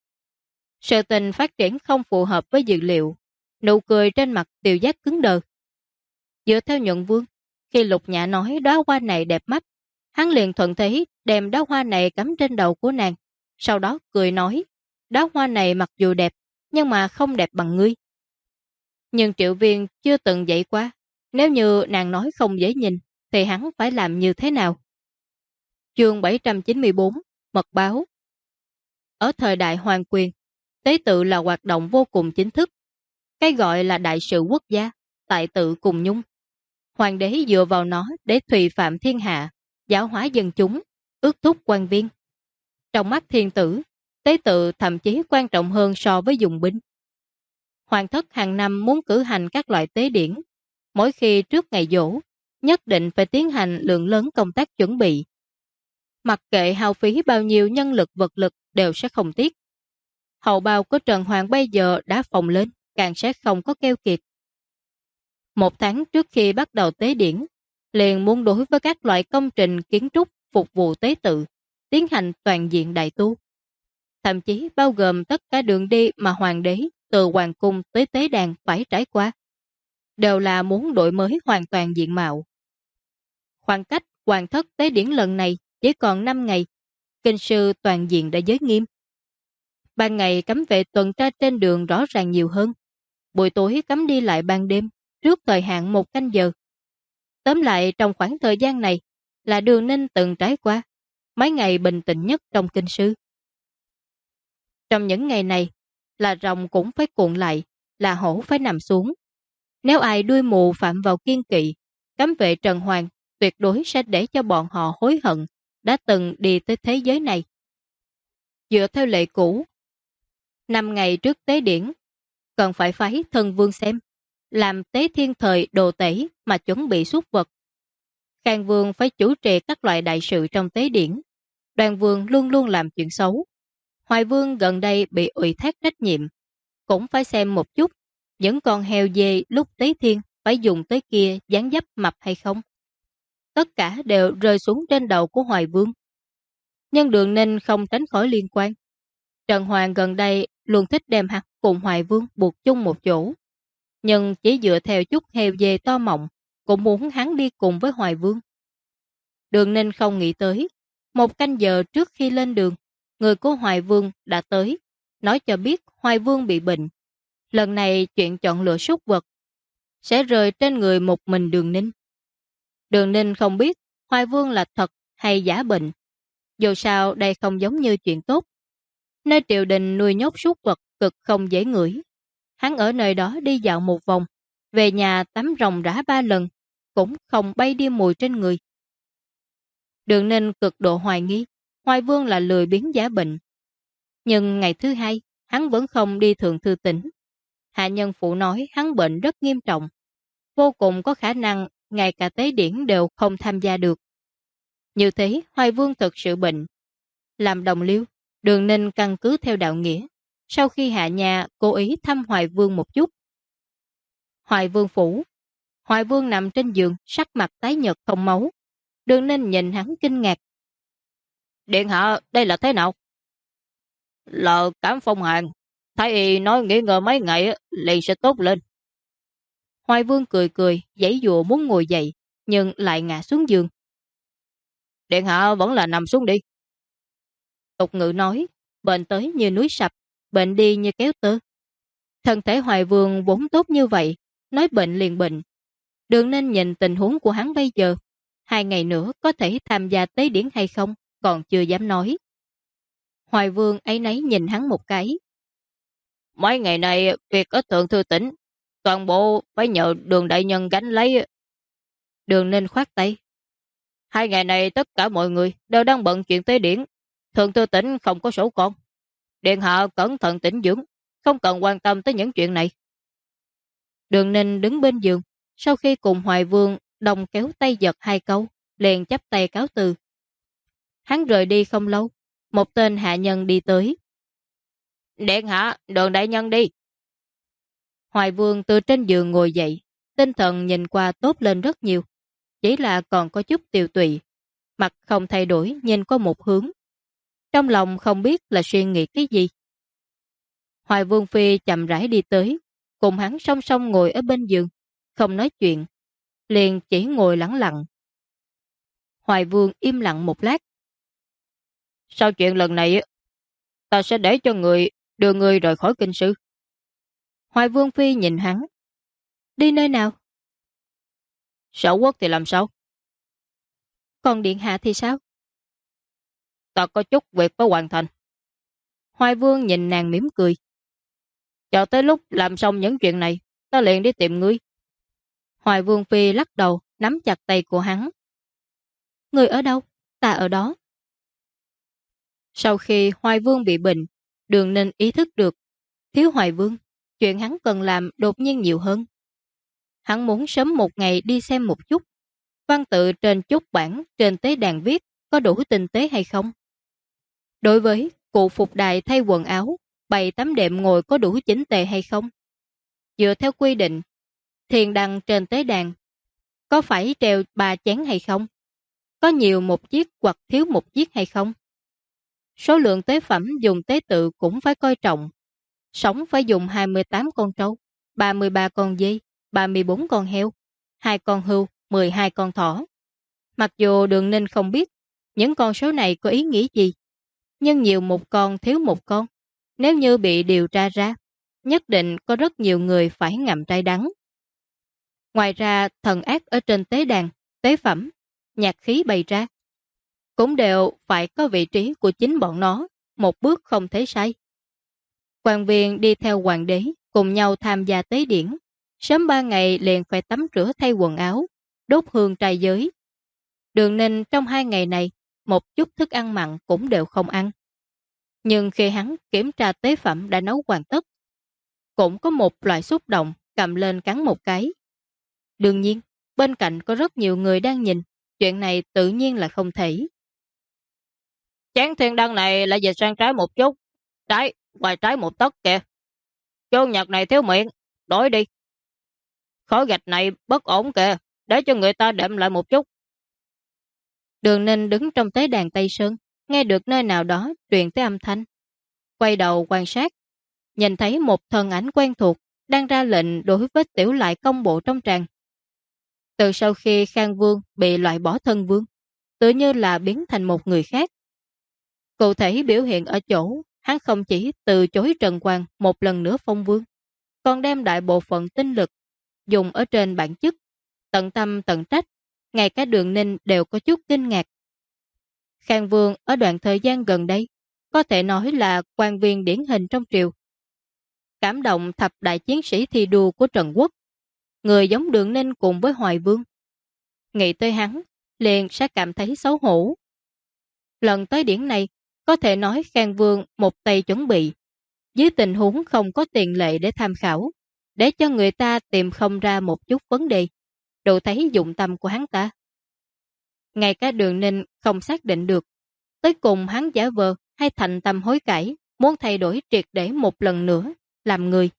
Sự tình phát triển không phù hợp với dự liệu. Nụ cười trên mặt Tiêu Giác cứng đờ. Dựa theo Nhuận Vương, khi Lục Nhã nói đóa hoa này đẹp mắt, hắn liền thuận thế đem đóa hoa này cắm trên đầu của nàng. Sau đó cười nói, đóa hoa này mặc dù đẹp, nhưng mà không đẹp bằng ngươi. Nhưng Triệu Viên chưa từng dạy qua, nếu như nàng nói không dễ nhìn, thì hắn phải làm như thế nào? Chương 794, Mật báo. Ở thời đại hoàng quyền, tế tự là hoạt động vô cùng chính thức. Cái gọi là đại sự quốc gia, tại tự cùng nhung. Hoàng đế dựa vào nó để thùy phạm thiên hạ, giáo hóa dân chúng, ước thúc quan viên. Trong mắt thiên tử, tế tự thậm chí quan trọng hơn so với dùng binh. Hoàng thất hàng năm muốn cử hành các loại tế điển. Mỗi khi trước ngày giỗ, nhất định phải tiến hành lượng lớn công tác chuẩn bị. Mặc kệ hao phí bao nhiêu nhân lực vật lực đều sẽ không tiếc. Hậu bào của Trần Hoàng bây giờ đã phồng lên, càng sẽ không có keo kiệt. Một tháng trước khi bắt đầu tế điển, liền muốn đối với các loại công trình kiến trúc phục vụ tế tự, tiến hành toàn diện đại tu. Thậm chí bao gồm tất cả đường đi mà hoàng đế từ hoàng cung tới tế đàn phải trải qua, đều là muốn đổi mới hoàn toàn diện mạo. Khoảng cách hoàng thất tế điển lần này chỉ còn 5 ngày, kinh sư toàn diện đã giới nghiêm. Ban ngày cấm vệ tuần tra trên đường rõ ràng nhiều hơn, buổi tối cấm đi lại ban đêm, trước thời hạn 1 canh giờ. Tóm lại trong khoảng thời gian này là Đường Ninh từng trải qua mấy ngày bình tĩnh nhất trong kinh sư. Trong những ngày này, là rồng cũng phải cuộn lại, là hổ phải nằm xuống. Nếu ai đuôi mù phạm vào kiên kỵ, cấm vệ Trần Hoàng tuyệt đối sẽ để cho bọn họ hối hận đã từng đi tới thế giới này. Dựa theo lệ cũ, 5 ngày trước tế điển, cần phải phái thân vương xem, làm tế thiên thời đồ tể mà chuẩn bị xuất vật. Khang vương phải chủ trì các loại đại sự trong tế điển. Đoàn vương luôn luôn làm chuyện xấu. Hoài vương gần đây bị ủy thác trách nhiệm, cũng phải xem một chút những con heo dê lúc tế thiên phải dùng tới kia dáng dấp mập hay không. Tất cả đều rơi xuống trên đầu của Hoài vương. Nhưng Đường Ninh không tránh khỏi liên quan. Trần Hoàng gần đây luôn thích đem hắn cùng Hoài vương buộc chung một chỗ. Nhưng chỉ dựa theo chút heo dê to mọng, cũng muốn hắn đi cùng với Hoài vương. Đường Ninh không nghĩ tới, 1 canh giờ trước khi lên đường, người của Hoài vương đã tới, nói cho biết Hoài vương bị bệnh. Lần này chuyện chọn lựa súc vật sẽ rơi trên người một mình Đường Ninh. Đường Ninh không biết Hoài vương là thật hay giả bệnh. Dù sao đây không giống như chuyện tốt. Nơi triều đình nuôi nhốt súc vật cực không dễ ngửi. Hắn ở nơi đó đi dạo một vòng, về nhà tắm ròng rã 3 lần, cũng không bay đi mùi trên người. Đường Ninh cực độ hoài nghi Hoài vương là lười biếng giả bệnh. Nhưng ngày thứ 2, hắn vẫn không đi Thượng Thư Tỉnh. Hạ nhân phụ nói hắn bệnh rất nghiêm trọng, vô cùng có khả năng ngay cả tế điển đều không tham gia được. Như thế Hoài vương thực sự bệnh. Làm đồng liêu, Đường Ninh căn cứ theo đạo nghĩa. Sau khi hạ nhà cố ý thăm Hoài vương một chút. Hoài vương phủ. Hoài vương nằm trên giường, sắc mặt tái nhợt không máu. Đường Ninh nhìn hắn kinh ngạc. Điện hạ, đây là thế nào? Là cảm phong hàn. Thái y nói nghỉ ngơi mấy ngày liền sẽ tốt lên. Hoài vương cười cười, giãy giụa muốn ngồi dậy, nhưng lại ngã xuống giường. Điện hạ vẫn là nằm xuống đi. Tục ngữ nói, bệnh tới như núi sập, bệnh đi như kéo tơ. Thân thể Hoài vương vốn tốt như vậy, nói bệnh liền bệnh. Đường Ninh nhìn tình huống của hắn bây giờ, 2 ngày nữa có thể tham gia tế điển hay không, còn chưa dám nói. Hoài vương ấy nấy nhìn hắn một cái. Mấy ngày này việc ở Thượng Thư Tỉnh, toàn bộ phải nhờ Đường đại nhân gánh lấy. Đường Ninh khoát tay. 2 ngày này tất cả mọi người đều đang bận chuyện tế điển. Thượng Thư Tỉnh không có sổ con. Điện hạ cẩn thận tĩnh dưỡng, không cần quan tâm tới những chuyện này. Đường Ninh đứng bên giường, sau khi cùng Hoài vương đồng kéo tay giật 2 câu, liền chắp tay cáo từ. Hắn rời đi không lâu, một tên hạ nhân đi tới. Điện hạ, Đường đại nhân đi. Hoài vương từ trên giường ngồi dậy, tinh thần nhìn qua tốt lên rất nhiều, chỉ là còn có chút tiều tụy, mặt không thay đổi nhìn có một hướng. trong lòng không biết là suy nghĩ cái gì. Hoài Vương Phi chậm rãi đi tới, cùng hắn song song ngồi ở bên giường, không nói chuyện, liền chỉ ngồi lặng lặng. Hoài Vương im lặng một lát. Sau chuyện lần này, ta sẽ để cho người đưa người rời khỏi kinh sư. Hoài Vương Phi nhìn hắn. Đi nơi nào? Sở quốc thì làm sao? Còn điện hạ thì sao? Ta có chút việc phải hoàn thành. Hoài Vương nhìn nàng mỉm cười. Chờ tới lúc làm xong những chuyện này, ta liền đi tìm ngươi. Hoài Vương Phi lắc đầu, nắm chặt tay của hắn. Ngươi ở đâu? Ta ở đó. Sau khi Hoài Vương bị bệnh, Đường Ninh ý thức được, thiếu Hoài Vương, chuyện hắn cần làm đột nhiên nhiều hơn. Hắn muốn sớm một ngày đi xem một chút, văn tự trên chốt bảng trên tế đàn viết có đủ tinh tế hay không. Đối với cụ phục đài thay quần áo, bày tấm đệm ngồi có đủ chỉnh tề hay không. Dựa theo quy định, thiền đăng trên tế đàn có phải treo 3 chén hay không? Có nhiều một chiếc hoặc thiếu một chiếc hay không? Số lượng tế phẩm dùng tế tự cũng phải coi trọng. Sống phải dùng 28 con trâu, 33 con dê, 34 con heo, 2 con hươu, 12 con thỏ. Mặc dù Đường Ninh không biết những con số này có ý nghĩa gì, nhưng nhiều một con thiếu một con, nếu như bị điều tra ra, nhất định có rất nhiều người phải ngậm trái đắng. Ngoài ra, thần ác ở trên tế đàn, tế phẩm, nhạc khí bày ra, cũng đều phải có vị trí của chính bọn nó, một bước không thể sai. Quan viên đi theo hoàng đế, cùng nhau tham gia tế điển, sớm 3 ngày liền phải tắm rửa thay quần áo, đốt hương trai giới. Đường Ninh trong 2 ngày này, một chút thức ăn mặn cũng đều không ăn. Nhưng khi hắn kiểm tra tế phẩm đã nấu hoàn tất, cũng có một loại xúc động cầm lên cắn một cái. Đương nhiên, bên cạnh có rất nhiều người đang nhìn, chuyện này tự nhiên là không thể. Chén thiên đăng này lại về sang trái một chút, trái, ngoài trái một tấc kìa. Chôn nhật này thiếu miệng, đổi đi. Khối gạch này bất ổn kìa, để cho người ta đệm lại một chút. Đường Ninh đứng trong tế đàn Tây Sơn, nghe được nơi nào đó truyền tới âm thanh. Quay đầu quan sát, nhìn thấy một thân ảnh quen thuộc đang ra lệnh đối với tiểu lại công bộ trong tràng. Từ sau khi Khang Vương bị loại bỏ thân vương, tự như là biến thành một người khác. Cụ thể biểu hiện ở chỗ, hắn không chỉ từ chối Trần Quang một lần nữa phong vương, còn đem đại bộ phận tinh lực dùng ở trên bản chức, tận tâm tận trách, ngay cả Đường Ninh đều có chút kinh ngạc. Khang Vương ở đoạn thời gian gần đây, có thể nói là quan viên điển hình trong triều. Cảm động thập đại chiến sĩ thi đua của Trần Quốc, người giống Đường Ninh cùng với Hoài Vương. Nghĩ tới hắn, liền sẽ cảm thấy xấu hổ. Lần tới điển này, có thể nói Khang Vương một tay chuẩn bị, dưới tình huống không có tiền lệ để tham khảo, để cho người ta tìm không ra một chút vấn đề, đủ thấy dụng tâm của hắn ta. Ngay cả Đường Ninh không xác định được, tới cùng hắn giả vờ hay thành tâm hối cải, muốn thay đổi triệt để một lần nữa, làm người.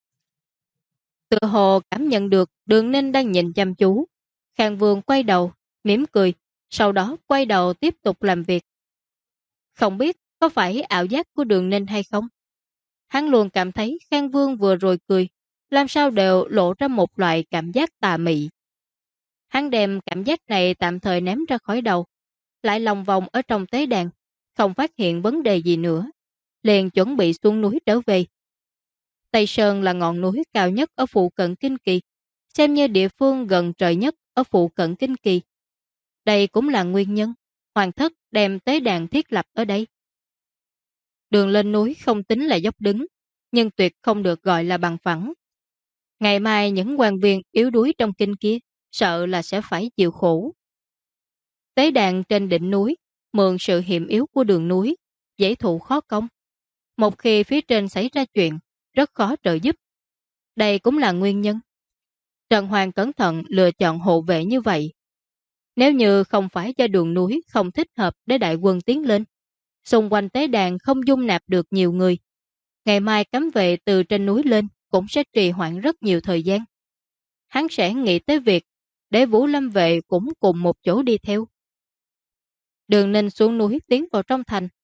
Tự hồ cảm nhận được Đường Ninh đang nhìn chăm chú, Khang Vương quay đầu, mỉm cười, sau đó quay đầu tiếp tục làm việc. Không biết có phải ảo giác của Đường Ninh hay không? Hắn luôn cảm thấy Khang Vương vừa rồi cười, làm sao đều lộ ra một loại cảm giác tà mị. Hắn đem cảm giác này tạm thời ném ra khỏi đầu, lại lòng vòng ở trong tế đàn, không phát hiện vấn đề gì nữa, liền chuẩn bị xuống núi trở về. Tây Sơn là ngọn núi cao nhất ở phụ cận Kinh Kỳ, xem như địa phương gần trời nhất ở phụ cận Kinh Kỳ. Đây cũng là nguyên nhân Hoàng thất đem tế đàn thiết lập ở đây. Đường lên núi không tính là dốc đứng, nhưng tuyệt không được gọi là bằng phẳng. Ngày mai những quan viên yếu đuối trong kinh kia sợ là sẽ phải chịu khổ. Tế đàn trên đỉnh núi mượn sự hiểm yếu của đường núi, dễ thụ khó công. Một khi phía trên xảy ra chuyện, rất khó trợ giúp. Đây cũng là nguyên nhân Trần Hoàng cẩn thận lựa chọn hộ vệ như vậy. Nếu như không phải do đường núi không thích hợp để đại quân tiến lên, xung quanh tế đàn không dung nạp được nhiều người, ngày mai cấm vệ từ trên núi lên cũng sẽ trì hoãn rất nhiều thời gian. Hắn sẽ nghĩ tới việc để Vũ Lâm vệ cũng cùng một chỗ đi theo. Đường Ninh xuống núi tiến vào trong thành.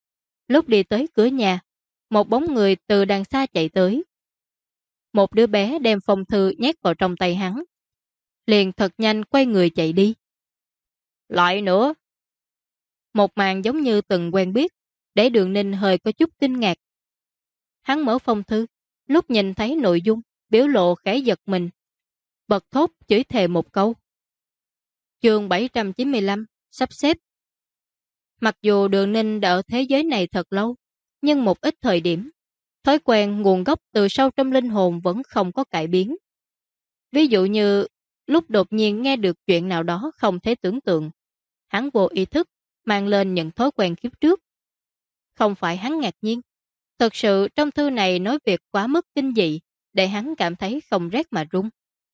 Lúc đi tới cửa nhà, một bóng người từ đằng xa chạy tới. Một đứa bé đem phong thư nhét vào trong tay hắn. Liền thật nhanh quay người chạy đi. Lại nữa. Một màn giống như từng quen biết, để Đường Ninh hơi có chút kinh ngạc. Hắn mở phong thư, lúc nhìn thấy nội dung, biểu lộ khẽ giật mình. Bật thốt chửi thề một câu. Chương 795, sắp xếp. Mặc dù Đường Ninh đã ở thế giới này thật lâu, nhưng một ít thời điểm, thói quen nguồn gốc từ sâu trong linh hồn vẫn không có cải biến. Ví dụ như lúc đột nhiên nghe được chuyện nào đó không thể tưởng tượng, hắn vô ý thức mang lên những thói quen kiếp trước. Không phải hắn ngạc nhiên, thật sự trong thư này nói việc quá mức kinh dị để hắn cảm thấy không rét mà run.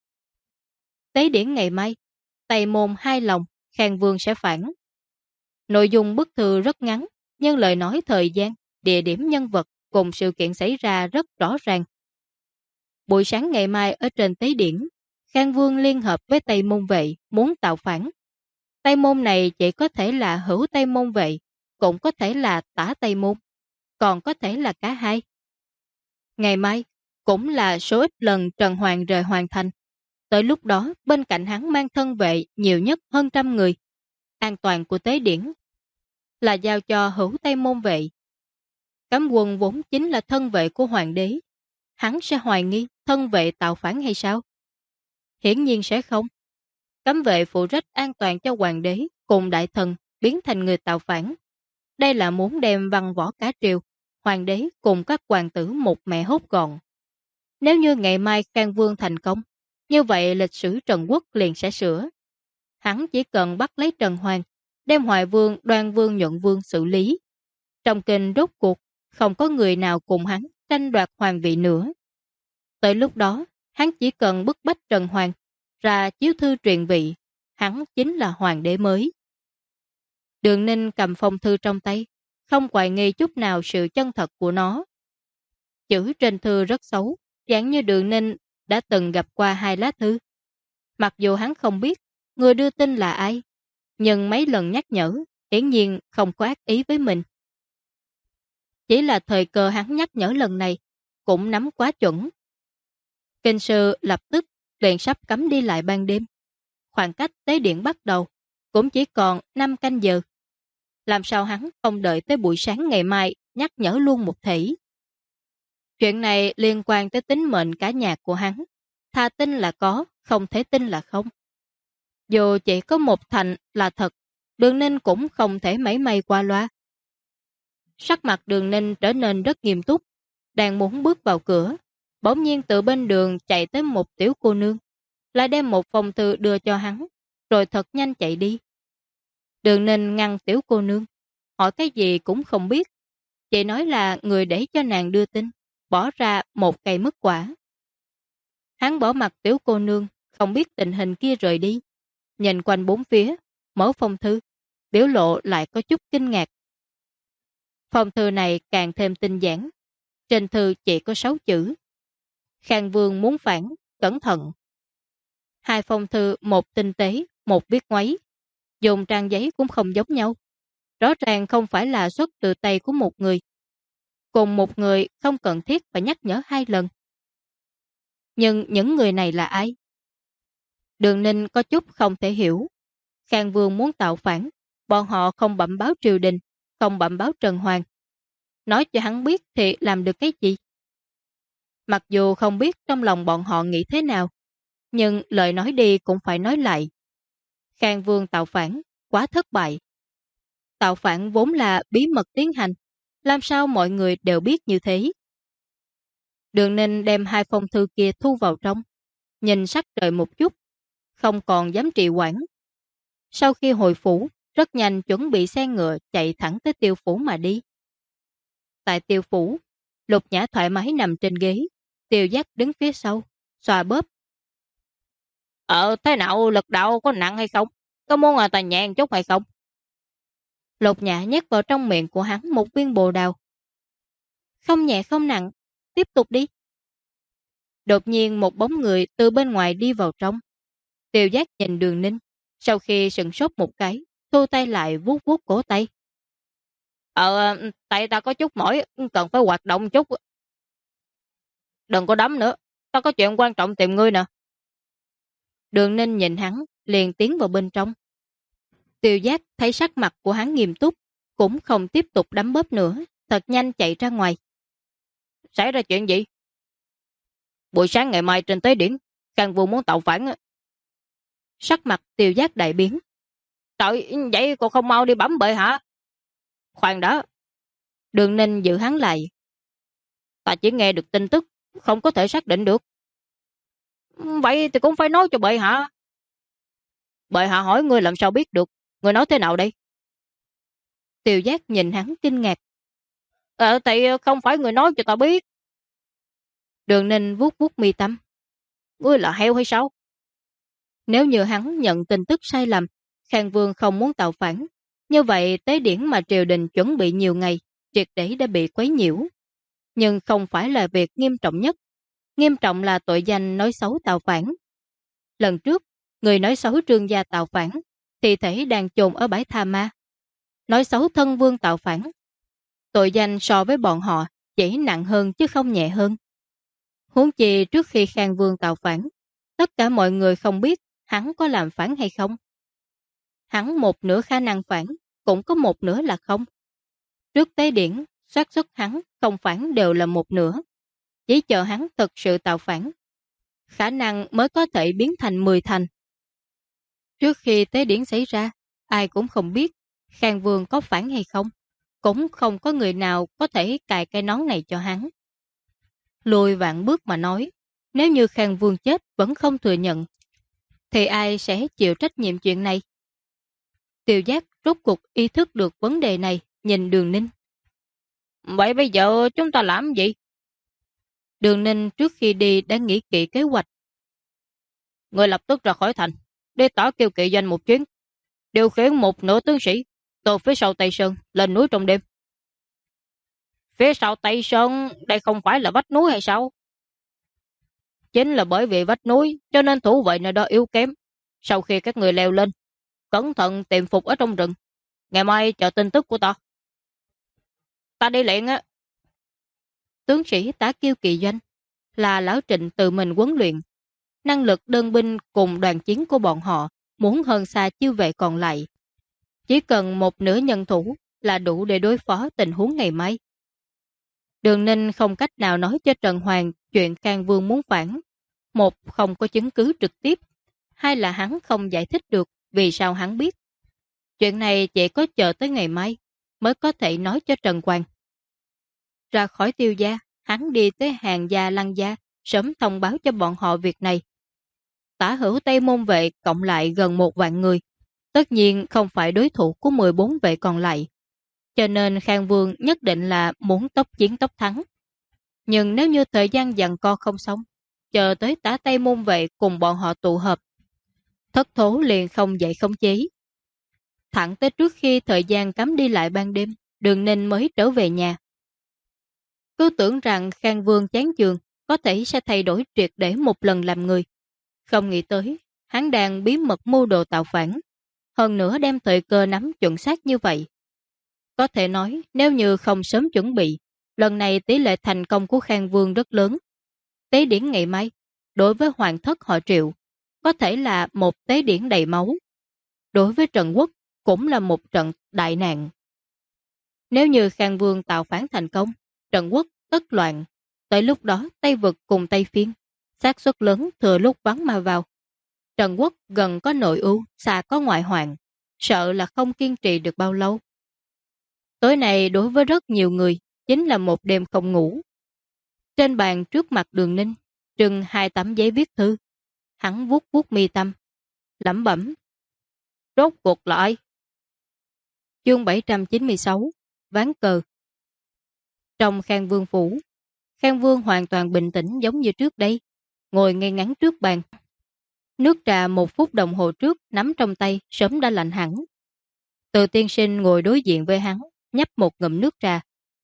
Tế điển ngày mai, Tây Môn hai lòng, Khang Vương sẽ phản. Nội dung bức thư rất ngắn, nhưng lời nói thời gian, địa điểm nhân vật cùng sự kiện xảy ra rất rõ ràng. Buổi sáng ngày mai ở trên tế điển, Khang Vương liên hợp với Tây Môn Vệ muốn tạo phản. Tây Môn này chỉ có thể là hữu Tây Môn Vệ, cũng có thể là tả Tây Môn, còn có thể là cả hai. Ngày mai cũng là số ít lần Trần Hoàng rời Hoàng Thành. Tới lúc đó bên cạnh hắn mang thân vệ nhiều nhất hơn 100 người. An toàn của tế điển là giao cho hữu Tây Môn Vệ. Cấm quân vốn chính là thân vệ của hoàng đế. Hắn sẽ hoài nghi thân vệ tạo phản hay sao? Hiển nhiên sẽ không. Cấm vệ phụ trách an toàn cho hoàng đế cùng đại thần biến thành người tạo phản. Đây là muốn đem văn võ cả triều, hoàng đế cùng các hoàng tử một mẹ hốt gọn. Nếu như ngày mai Khang Vương thành công, như vậy lịch sử Trần Quốc liền sẽ sửa. Hắn chỉ cần bắt lấy Trần Hoàng, đem Hoài Vương, Đoan Vương, Nhuận Vương xử lý. Trong kinh rốt cuộc, không có người nào cùng hắn tranh đoạt hoàng vị nữa. Tới lúc đó, hắn chỉ cần bức bách Trần Hoàng ra chiếu thư truyền vị, hắn chính là hoàng đế mới. Đường Ninh cầm phong thư trong tay, không hoài nghi chút nào sự chân thật của nó. Chữ trên thư rất xấu, dạng như Đường Ninh đã từng gặp qua 2 lá thư. Mặc dù hắn không biết người đưa tin là ai, nhưng mấy lần nhắc nhở, hiển nhiên không có ác ý với mình. Chỉ là thời cơ hắn nhắc nhở lần này, cũng nắm quá chuẩn. Kinh sư lập tức liền sắp cấm đi lại ban đêm. Khoảng cách tế điện bắt đầu, cũng chỉ còn 5 canh giờ. Làm sao hắn không đợi tới buổi sáng ngày mai nhắc nhở luôn một thể. Chuyện này liên quan tới tính mệnh cả nhà của hắn. Thà tin là có, không thể tin là không. Dù chỉ có một thành là thật, Đường Ninh cũng không thể mảy may qua loa. Sắc mặt Đường Ninh trở nên rất nghiêm túc, đang muốn bước vào cửa. Bỗng nhiên từ bên đường chạy tới một tiểu cô nương, lại đem một phong thư đưa cho hắn, rồi thật nhanh chạy đi. Đường Ninh ngăn tiểu cô nương, hỏi cái gì cũng không biết. Chị nói là người để cho nàng đưa tin, bỏ ra một cây mứt quả. Hắn bỏ mặt tiểu cô nương, không biết tình hình kia rời đi. Nhìn quanh bốn phía, mở phong thư, biểu lộ lại có chút kinh ngạc. Phong thư này càng thêm tinh giản. Trên thư chỉ có 6 chữ. Khang Vương muốn phản, cẩn thận. 2 phong thư, một tinh tế, một viết ngoáy. Dùng trang giấy cũng không giống nhau. Rõ ràng không phải là xuất từ tay của một người. Cùng một người không cần thiết phải nhắc nhở 2 lần. Nhưng những người này là ai? Đường Ninh có chút không thể hiểu. Khang Vương muốn tạo phản, bọn họ không bẩm báo triều đình, không bẩm báo Trần Hoàng. Nói cho hắn biết thì làm được cái gì? Mặc dù không biết trong lòng bọn họ nghĩ thế nào, nhưng lời nói đi cũng phải nói lại. Khang Vương tạo phản, quá thất bại. Tạo phản vốn là bí mật tiến hành, làm sao mọi người đều biết như thế? Đường Ninh đem 2 phong thư kia thu vào trong, nhìn sắc trời một chút, không còn dám trì hoãn. Sau khi hồi phủ, rất nhanh chuẩn bị xe ngựa chạy thẳng tới Tiêu phủ mà đi. Tại Tiêu phủ, Lục Nhã thoải mái nằm trên ghế, Tiêu Giác đứng phía sau, xoa bóp. Thế nào, lực đạo có nặng hay không? Có muốn ta nhẹ chút hay không? Lục Nhã nhét vào trong miệng của hắn một viên bồ đào. Không nhẹ không nặng, tiếp tục đi. Đột nhiên một bóng người từ bên ngoài đi vào trong. Tiêu Giác nhìn Đường Ninh, sau khi sửng sốt một cái, thu tay lại vuốt vuốt cổ tay. Tại ta có chút mỏi, cần phải hoạt động chút. Đừng có đấm nữa, ta có chuyện quan trọng tìm ngươi nè. Đường Ninh nhìn hắn, liền tiến vào bên trong. Tiêu Giác thấy sắc mặt của hắn nghiêm túc, cũng không tiếp tục đấm bóp nữa, thật nhanh chạy ra ngoài. Xảy ra chuyện gì? Buổi sáng ngày mai trên tế điển, Khang Vương muốn tạo phản. Sắc mặt Tiêu Giác đại biến. Trời, vậy còn không mau đi bấm bệ hả? Khoan đó. Đường Ninh giữ hắn lại. Ta chỉ nghe được tin tức, không có thể xác định được. Vậy thì cũng phải nói cho bệ hạ. Bệ hạ hỏi ngươi làm sao biết được, ngươi nói thế nào đây? Tiêu Giác nhìn hắn kinh ngạc. Thì không phải người nói cho ta biết. Đường Ninh vuốt vuốt mi tâm. Ngươi là heo hay sao? Nếu như hắn nhận tin tức sai lầm, Khang Vương không muốn tạo phản, như vậy tế điển mà triều đình chuẩn bị nhiều ngày, triệt để đã bị quấy nhiễu. Nhưng không phải là việc nghiêm trọng nhất. Nghiêm trọng là tội danh nói xấu tạo phản. Lần trước, người nói xấu Trương gia tạo phản, thi thể đang chôn ở bãi Tha Ma. Nói xấu thân vương tạo phản. Tội danh so với bọn họ chỉ nặng hơn chứ không nhẹ hơn. Huống chi trước khi Khang Vương tạo phản, tất cả mọi người không biết hắn có làm phản hay không. Hắn một nửa khả năng phản, cũng có một nửa là không. Trước tế điển, xác suất hắn không phản đều là một nửa. Chỉ chờ hắn thực sự tạo phản, khả năng mới có thể biến thành 10 thành. Trước khi tế điển xảy ra, ai cũng không biết Khang Vương có phản hay không. Cũng không có người nào có thể cài cái nón này cho hắn. Lùi vạn bước mà nói, nếu như Khang Vương chết vẫn không thừa nhận, thì ai sẽ chịu trách nhiệm chuyện này? Tiêu Giác rốt cuộc ý thức được vấn đề này, nhìn Đường Ninh. Vậy bây giờ chúng ta làm gì? Đường Ninh trước khi đi đã nghĩ kỹ kế hoạch. Người lập tức ra khỏi thành, đi tỏ kêu kỵ doanh một chuyến, điều khiển một nửa tướng sĩ từ phía sau Tây Sơn lên núi trong đêm. Phía sau Tây Sơn đây không phải là vách núi hay sao? Chính là bởi vì vách núi cho nên thủ vệ nơi đó yếu kém. Sau khi các người leo lên, cẩn thận tìm phục ở trong rừng. Ngày mai chờ tin tức của ta. Ta đi luyện á. Tướng sĩ tá kiêu kỵ doanh là lão Trịnh tự mình huấn luyện. Năng lực đơn binh cùng đoàn chiến của bọn họ muốn hơn xa chiêu vệ còn lại. Chỉ cần một nửa nhân thủ là đủ để đối phó tình huống ngày mai. Đường Ninh không cách nào nói cho Trần Hoàng chuyện Khang Vương muốn phản. Một, không có chứng cứ trực tiếp. Hai là hắn không giải thích được vì sao hắn biết. Chuyện này chỉ có chờ tới ngày mai mới có thể nói cho Trần Hoàng. Ra khỏi Tiêu gia, hắn đi tới Hàng gia Lăng gia, sớm thông báo cho bọn họ việc này. Tả hữu Tây Môn vệ cộng lại gần 1 vạn người. Tất nhiên không phải đối thủ của 14 vệ còn lại. Cho nên Khang Vương nhất định là muốn tốc chiến tốc thắng. Nhưng nếu như thời gian giằng co không xong, chờ tới Tả Tây Môn vệ cùng bọn họ tụ hợp, thất thố liền không dậy không chế. Thẳng tới trước khi thời gian cấm đi lại ban đêm, Đường Ninh mới trở về nhà. Cứ tưởng rằng Khang Vương chán chường có thể sẽ thay đổi triệt để một lần làm người. Không nghĩ tới, hắn đang bí mật mưu đồ tạo phản. Hơn nữa đem thời cơ nắm chuẩn xác như vậy. Có thể nói, nếu như không sớm chuẩn bị, lần này tỷ lệ thành công của Khang Vương rất lớn. Tế điển ngày mai, đối với hoàng thất họ Triệu, có thể là một tế điển đầy máu. Đối với Trần Quốc, cũng là một trận đại nạn. Nếu như Khang Vương tạo phản thành công, Trần Quốc tất loạn. Tới lúc đó Tây Vực cùng Tây Phiên, xác suất lớn thừa lúc vắng mà vào. Trần Quốc gần có nội ưu, xa có ngoại hoạn, sợ là không kiên trì được bao lâu. Tối nay đối với rất nhiều người, chính là một đêm không ngủ. Trên bàn trước mặt Đường Ninh, trưng 2 tấm giấy viết thư. Hắn vuốt vuốt mi tâm, lẩm bẩm. Rốt cuộc là ai? Chương 796, Ván cờ. Trong Khang Vương phủ, Khang Vương hoàn toàn bình tĩnh giống như trước đây, ngồi ngay ngắn trước bàn. Nước trà 1 phút đồng hồ trước nắm trong tay sớm đã lạnh hẳn. Từ tiên sinh ngồi đối diện với hắn, nhấp một ngụm nước trà.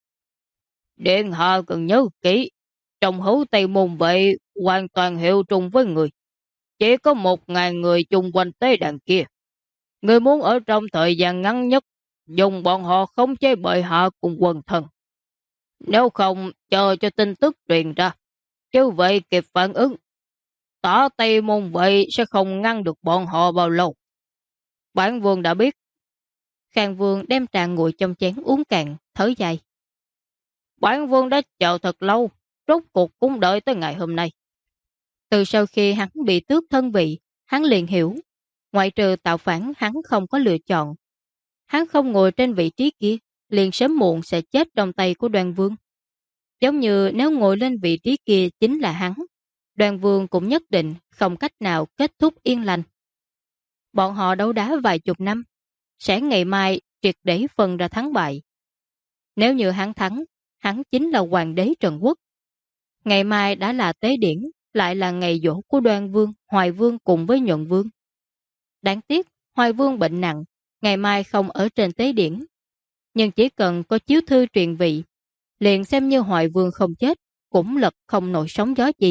Điện hạ cần nhớ kỹ, trong hữu Tây Môn vệ hoàn toàn hiệu trùng với người. Chỉ có 1.000 người chung quanh tế đàn kia. Người muốn ở trong thời gian ngắn nhất, dùng bọn họ khống chế bệ hạ cùng quần thần. Nếu không chờ cho tin tức truyền ra, chứ vậy kịp phản ứng, tả Tây Môn vậy sẽ không ngăn được bọn họ bao lâu. Bản vương đã biết. Khang Vương đem trà nguội trong chén uống cạn, thở dài. Bản vương đã chờ thật lâu, rốt cuộc cũng đợi tới ngày hôm nay. Từ sau khi hắn bị tước thân vị, hắn liền hiểu, ngoại trừ tạo phản hắn không có lựa chọn. Hắn không ngồi trên vị trí kia, liền sớm muộn sẽ chết trong tay của Đoan Vương. Giống như nếu ngồi lên vị trí kia chính là hắn, Đoan Vương cũng nhất định không cách nào kết thúc yên lành. Bọn họ đấu đá vài chục năm, sẽ ngày mai triệt để phân ra thắng bại. Nếu như hắn thắng, hắn chính là hoàng đế Trần Quốc. Ngày mai đã là tế điển, lại là ngày giỗ của Đoan Vương, Hoài Vương cùng với Nhuận Vương. Đáng tiếc, Hoài Vương bệnh nặng, ngày mai không ở trên tế điển. Nhưng chỉ cần có chiếu thư truyền vị, liền xem như Hoài Vương không chết, cũng lật không nổi sóng gió gì.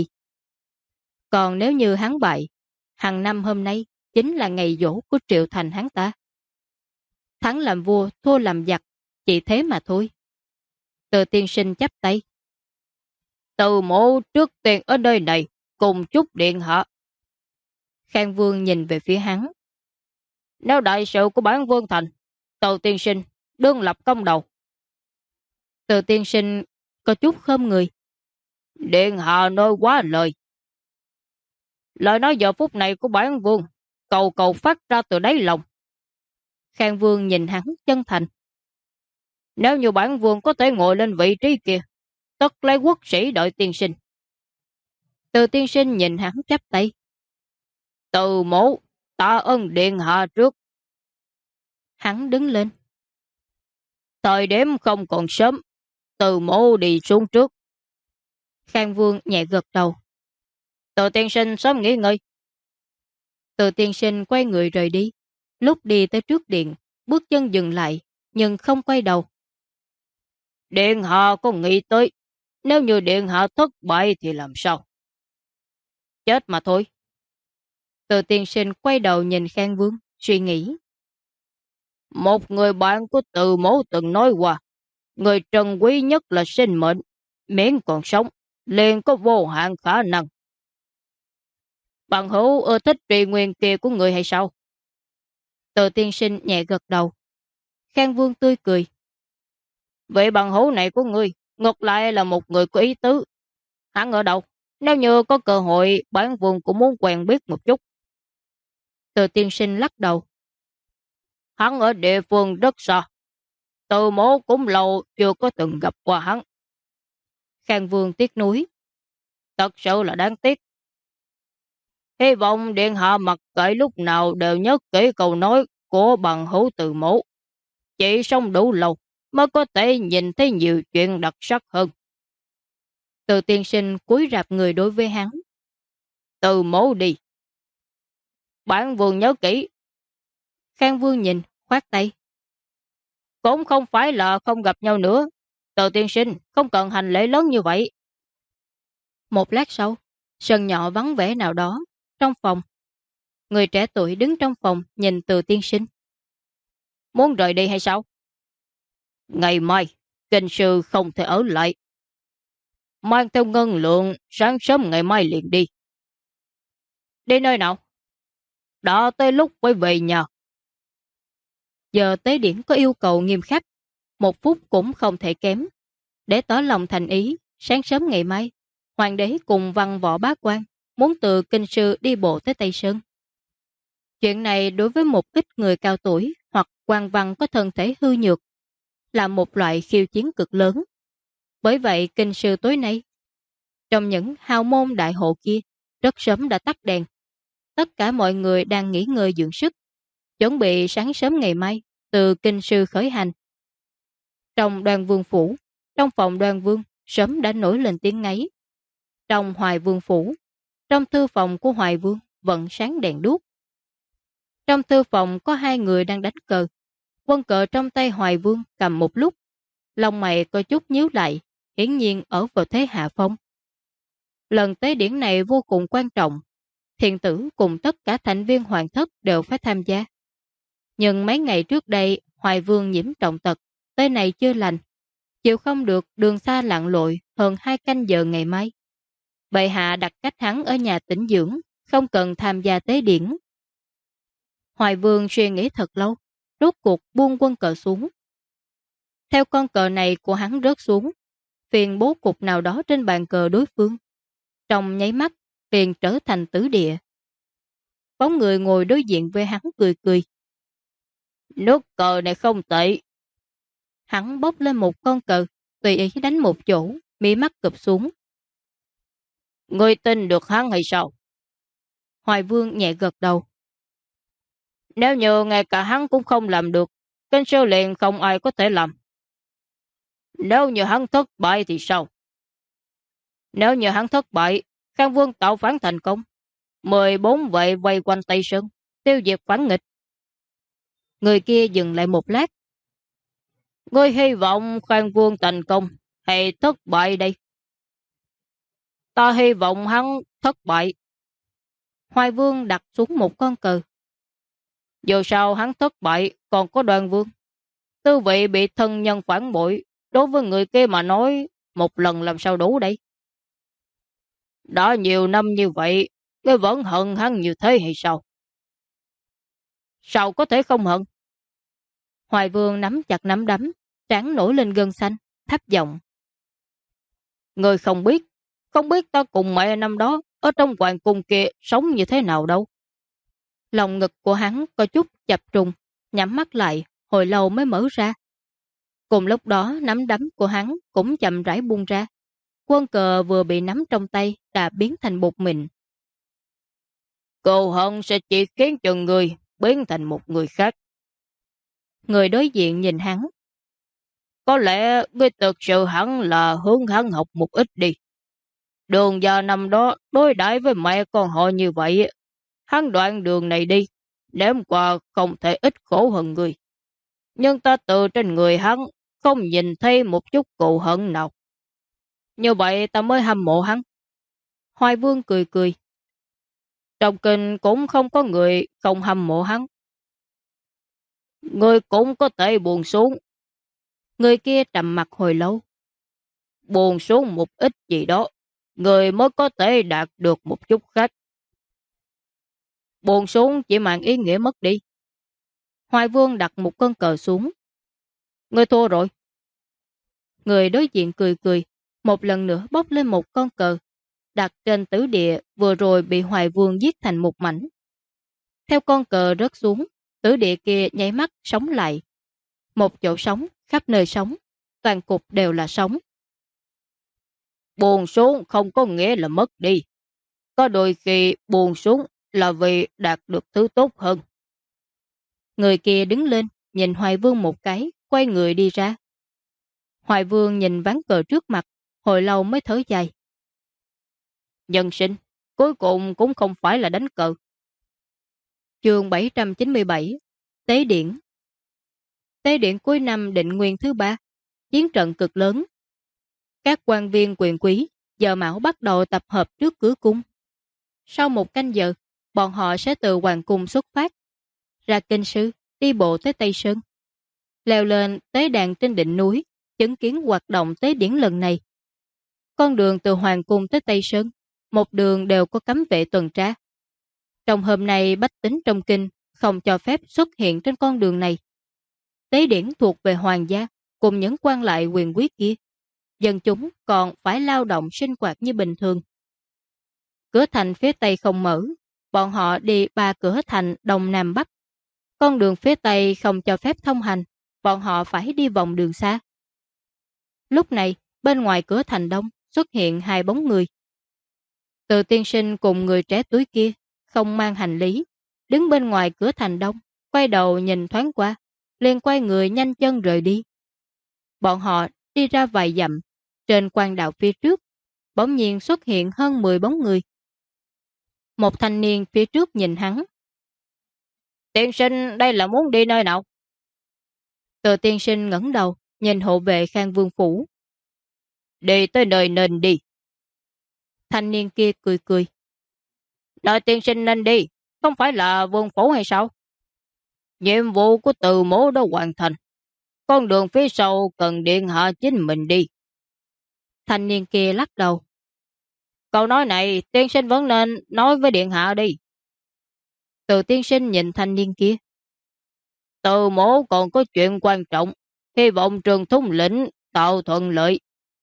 Còn nếu như hắn bại, hàng năm hôm nay chính là ngày giỗ của Triệu Thành hắn ta. Thắng làm vua, thua làm giặc, chỉ thế mà thôi. Từ tiên sinh chắp tay. Từ mộ trước tiên ở nơi này, cùng chúc điện hạ. Khang Vương nhìn về phía hắn. Nếu đại sự của bản vương thành, Từ tiên sinh đương lập công đầu. Từ tiên sinh có chút khom người. Điện hạ nói quá lời. Lời nói giờ phút này của bản vương, cầu cầu phát ra từ đáy lòng. Khang Vương nhìn hắn chân thành. Nếu như bản vương có thể ngồi lên vị trí kia, tất lấy quốc sĩ đợi tiên sinh. Từ tiên sinh nhìn hắn chắp tay. Từ mộ, tạ ơn điện hạ trước. Hắn đứng lên. Thời điểm không còn sớm, từ mộ đi xuống trước. Khang Vương nhẹ gật đầu. Từ tiên sinh sớm nghỉ ngơi. Từ tiên sinh quay người rời đi. Lúc đi tới trước điện, bước chân dừng lại, nhưng không quay đầu. Điện hạ có nghĩ tới, nếu như điện hạ thất bại thì làm sao? Chết mà thôi. Từ tiên sinh quay đầu nhìn Khang Vương, suy nghĩ. Một người bạn của Từ mẫu từng nói qua, người trân quý nhất là sinh mệnh, miễn còn sống, liền có vô hạn khả năng. Bằng hữu ưa thích trì nguyên kia của người hay sao? Từ tiên sinh nhẹ gật đầu. Khang Vương tươi cười. Vậy bằng hữu này của người, ngược lại là một người có ý tứ. Hắn ở đâu? Nếu như có cơ hội, bản vương cũng muốn quen biết một chút. Từ tiên sinh lắc đầu. Hắn ở địa phương rất xa. Từ mẫu cũng lâu chưa có từng gặp qua hắn. Khang Vương tiếc nuối. Thật sự là đáng tiếc. Hy vọng điện hạ mặc kệ lúc nào đều nhớ kỹ câu nói của bằng hữu Từ mẫu. Chỉ sống đủ lâu mới có thể nhìn thấy nhiều chuyện đặc sắc hơn. Từ tiên sinh cúi rạp người đối với hắn. Từ mẫu đi. Bản vương nhớ kỹ. Khang Vương nhìn, khoát tay. Cũng không phải là không gặp nhau nữa. Từ tiên sinh không cần hành lễ lớn như vậy. Một lát sau, sân nhỏ vắng vẻ nào đó, trong phòng. Người trẻ tuổi đứng trong phòng nhìn Từ tiên sinh. Muốn rời đi hay sao? Ngày mai, kinh sư không thể ở lại. Mang theo ngân lượng, sáng sớm ngày mai liền đi. Đi nơi nào? Đã tới lúc phải về nhà. Giờ tế điển có yêu cầu nghiêm khắc, 1 phút cũng không thể kém. Để tỏ lòng thành ý, sáng sớm ngày mai, hoàng đế cùng văn võ bá quan muốn từ kinh sư đi bộ tới Tây Sơn. Chuyện này đối với một ít người cao tuổi hoặc quan văn có thân thể hư nhược là một loại khiêu chiến cực lớn. Bởi vậy kinh sư tối nay, trong những hào môn đại hộ kia, rất sớm đã tắt đèn. Tất cả mọi người đang nghỉ ngơi dưỡng sức, chuẩn bị sáng sớm ngày mai từ kinh sư khởi hành. Trong Đoan Vương phủ, trong phòng Đoan Vương sớm đã nổi lên tiếng ngáy. Trong Hoài Vương phủ, trong thư phòng của Hoài Vương vẫn sáng đèn đuốc. Trong thư phòng có 2 người đang đánh cờ. Quân cờ trong tay Hoài Vương cầm một lúc, lông mày có chút nhíu lại, hiển nhiên ở vào thế hạ phong. Lần tế điển này vô cùng quan trọng, thiền tử cùng tất cả thành viên hoàng thất đều phải tham gia. Nhưng mấy ngày trước đây, Hoài Vương nhiễm trọng tật, tới này chưa lành. Chịu không được đường xa lặn lội hơn 2 canh giờ ngày mai. Bệ hạ đặt cách hắn ở nhà tĩnh dưỡng, không cần tham gia tế điển. Hoài Vương suy nghĩ thật lâu, rốt cuộc buông quân cờ xuống. Theo con cờ này của hắn rớt xuống, phiền bố cục nào đó trên bàn cờ đối phương. Trong nháy mắt, liền trở thành tử địa. Bóng người ngồi đối diện với hắn cười cười. Nước cờ này không tệ. Hắn bốc lên một con cờ, tùy ý đánh một chỗ, mí mắt cụp xuống. Ngươi tin được hắn hay sao? Hoài Vương nhẹ gật đầu. Nếu như ngay cả hắn cũng không làm được, kênh sư liền không ai có thể làm. Nếu như hắn thất bại thì sao? Nếu như hắn thất bại, Khang Vương tạo phản thành công. 14 vệ vây quanh Tây Sơn, tiêu diệt phản nghịch. Người kia dừng lại một lát. Ngươi hy vọng Khang Vương thành công hay thất bại đây? Ta hy vọng hắn thất bại. Hoài Vương đặt xuống một con cờ. Dù sao hắn thất bại còn có Đoàn Vương. Tư vị bị thân nhân phản bội, đối với người kia mà nói một lần làm sao đủ đây? Đã nhiều năm như vậy, ngươi vẫn hận hắn như thế hay sao? Sao có thể không hận? Hoài Vương nắm chặt nắm đấm, trán nổi lên gân xanh, thấp giọng. Ngươi không biết ta cùng mẹ năm đó ở trong hoàng cung kia sống như thế nào đâu. Lòng ngực của hắn có chút chập trùng, nhắm mắt lại, hồi lâu mới mở ra. Cùng lúc đó nắm đấm của hắn cũng chậm rãi buông ra. Quân cờ vừa bị nắm trong tay đã biến thành bột mịn. Cừu hận sẽ chỉ khiến cho người biến thành một người khác. Người đối diện nhìn hắn. Có lẽ ngươi thực sự hẳn là hướng hắn học một ít đi. Đường Gia năm đó đối đãi với mẹ con họ như vậy, hắn đoạn đường này đi, nếm qua không thể ít khổ hơn người. Nhưng ta từ trên người hắn không nhìn thấy một chút cừu hận nào. Như vậy ta mới hâm mộ hắn. Hoài Vương cười cười. Trong kinh cũng không có người không hâm mộ hắn. Người cũng có thể buồn xuống. Người kia trầm mặt hồi lâu. Buồn xuống một ít gì đó, người mới có thể đạt được một chút khác. Buồn xuống chỉ mang ý nghĩa mất đi. Hoài Vương đặt một con cờ xuống. Người thua rồi. Người đối diện cười cười, một lần nữa bốc lên một con cờ, đặt trên tử địa vừa rồi bị Hoài Vương giết thành một mảnh. Theo con cờ rớt xuống, tử địa kia nháy mắt sống lại. Một chỗ sống, khắp nơi sống, toàn cục đều là sống. Buồn xuống không có nghĩa là mất đi. Có đôi khi buồn xuống là vì đạt được thứ tốt hơn. Người kia đứng lên, nhìn Hoài Vương một cái, quay người đi ra. Hoài Vương nhìn ván cờ trước mặt, hồi lâu mới thở dài. Nhân sinh, cuối cùng cũng không phải là đánh cờ. Chương 797 Tế điển. Tế điển cuối năm Định Nguyên thứ 3, chiến trận cực lớn. Các quan viên quyền quý giờ mão bắt đầu tập hợp trước cửa cung. Sau một canh giờ, bọn họ sẽ từ hoàng cung xuất phát, ra kinh sư, đi bộ tới Tây Sơn, leo lên tế đàn trên đỉnh núi, chứng kiến hoạt động tế điển lần này. Con đường từ hoàng cung tới Tây Sơn, một đường đều có cấm vệ tuần tra. Trong hôm nay bách tính trong kinh không cho phép xuất hiện trên con đường này. Tế điển thuộc về hoàng gia cùng những quan lại quyền quý kia. Dân chúng còn phải lao động sinh hoạt như bình thường. Cửa thành phía Tây không mở, bọn họ đi 3 cửa thành Đông Nam Bắc. Con đường phía Tây không cho phép thông hành, bọn họ phải đi vòng đường xa. Lúc này, bên ngoài cửa thành Đông xuất hiện 2 bóng người. Từ tiên sinh cùng người trẻ tuổi kia, không mang hành lý, đứng bên ngoài cửa thành Đông, quay đầu nhìn thoáng qua, liền quay người nhanh chân rời đi. Bọn họ đi ra vài dặm, trên quan đạo phía trước, bỗng nhiên xuất hiện hơn 10 bóng người. Một thanh niên phía trước nhìn hắn. Tiên sinh đây là muốn đi nơi nào? Từ tiên sinh ngẩng đầu, nhìn hộ vệ Khang Vương Phủ. Đi tới nơi nên đi. Thanh niên kia cười cười. Nơi tiên sinh nên đi, không phải là Vương Phủ hay sao? Nhiệm vụ của Từ Mỗ đã hoàn thành. Con đường phía sau cần điện hạ chính mình đi. Thanh niên kia lắc đầu. Câu nói này tiên sinh vẫn nên nói với điện hạ đi. Từ tiên sinh nhìn thanh niên kia. Từ Mỗ còn có chuyện quan trọng. Hy vọng Trường thống lĩnh tạo thuận lợi.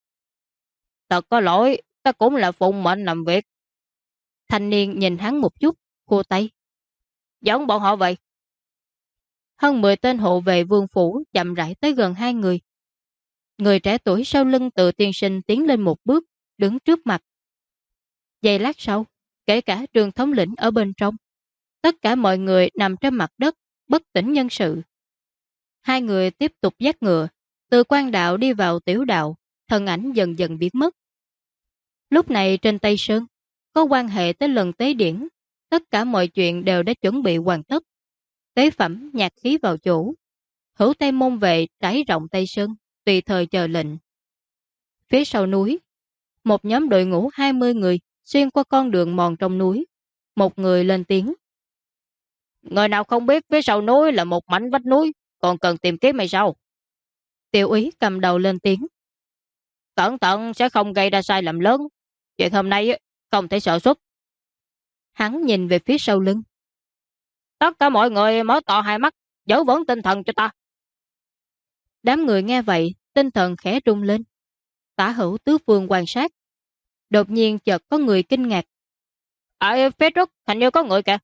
Thật có lỗi, ta cũng là phụng mệnh làm việc. Thanh niên nhìn hắn một chút, khua tay. Dẫn bọn họ vậy. Hơn 10 tên hộ vệ vương phủ chậm rãi tới gần hai người. Người trẻ tuổi sau lưng Từ tiên sinh tiến lên một bước, đứng trước mặt. Giây lát sau, kể cả Trường thống lĩnh ở bên trong, tất cả mọi người nằm trên mặt đất, bất tỉnh nhân sự. Hai người tiếp tục dắt ngựa, từ quan đạo đi vào tiểu đạo, thân ảnh dần dần biến mất. Lúc này trên Tây Sơn, có quan hệ tới lần tế điển, tất cả mọi chuyện đều đã chuẩn bị hoàn tất. Tế phẩm nhạc khí vào chỗ, hữu Tây môn vệ trải rộng Tây Sơn, tùy thời chờ lệnh. Phía sau núi, một nhóm đội ngũ 20 người xuyên qua con đường mòn trong núi. Một người lên tiếng. Người nào không biết phía sau núi là một mảnh vách núi, còn cần tìm kiếm hay sao? Tiểu úy cầm đầu lên tiếng. Cẩn thận sẽ không gây ra sai lầm lớn. Chuyện hôm nay không thể sợ xuất. Hắn nhìn về phía sau lưng. Tất cả mọi người mở to hai mắt, giữ vững tinh thần cho ta. Đám người nghe vậy, tinh thần khẽ rung lên. Tả hữu tứ phương quan sát. Đột nhiên chợt có người kinh ngạc. Ở phía trước hình như có người kìa.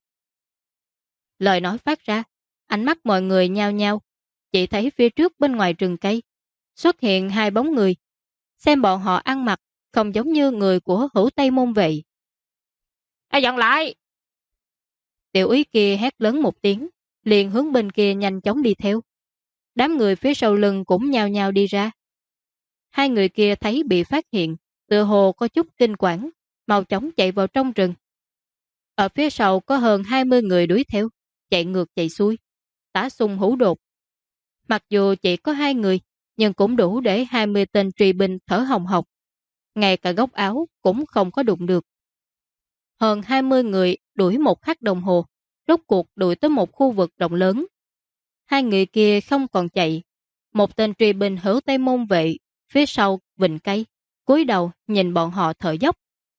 Lời nói phát ra, ánh mắt mọi người nhao nhao. Chỉ thấy phía trước bên ngoài rừng cây xuất hiện hai bóng người. Xem bọn họ ăn mặc không giống như người của hữu Tây môn vệ. Dặn lại. Tiểu úy kia hét lớn một tiếng, liền hướng bên kia nhanh chóng đi theo. Đám người phía sau lưng cũng nhao nhao đi ra. Hai người kia thấy bị phát hiện, tựa hồ có chút kinh quản, mau chóng chạy vào trong rừng. Ở phía sau có hơn 20 người đuổi theo, chạy ngược chạy xuôi, tả xung hữu đột. Mặc dù chỉ có 2 người, nhưng cũng đủ để 20 tên truy binh thở hồng hộc. Ngay cả góc áo cũng không có đụng được. Hơn 20 người đuổi một khắc đồng hồ, rốt cuộc đuổi tới một khu vực rộng lớn. Hai người kia không còn chạy. Một tên truy binh hữu Tây môn vệ, phía sau vịnh cây, cúi đầu nhìn bọn họ thở dốc.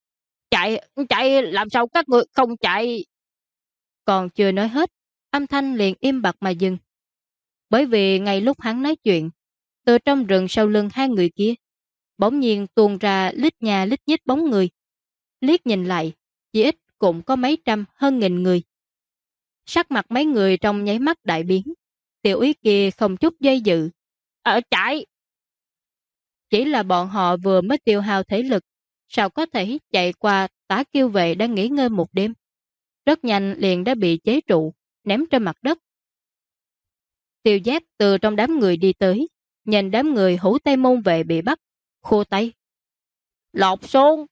Chạy, làm sao các người không chạy? Còn chưa nói hết, âm thanh liền im bặt mà dừng. Bởi vì ngay lúc hắn nói chuyện, từ trong rừng sau lưng hai người kia, bỗng nhiên tuôn ra lít nhà lít nhít bóng người. Liếc nhìn lại, chỉ ít cũng có mấy trăm hơn nghìn người. Sắc mặt mấy người trong nháy mắt đại biến. Tiểu úy kia không chút dây dự. Chạy! Chỉ là bọn họ vừa mới tiêu hao thể lực, sao có thể chạy qua Tả Kiêu vệ đang nghỉ ngơi một đêm. Rất nhanh liền đã bị chế trụ, ném trên mặt đất. Tiêu Giác từ trong đám người đi tới, nhìn đám người hữu Tây môn vệ bị bắt, khô tay. Lột xuống!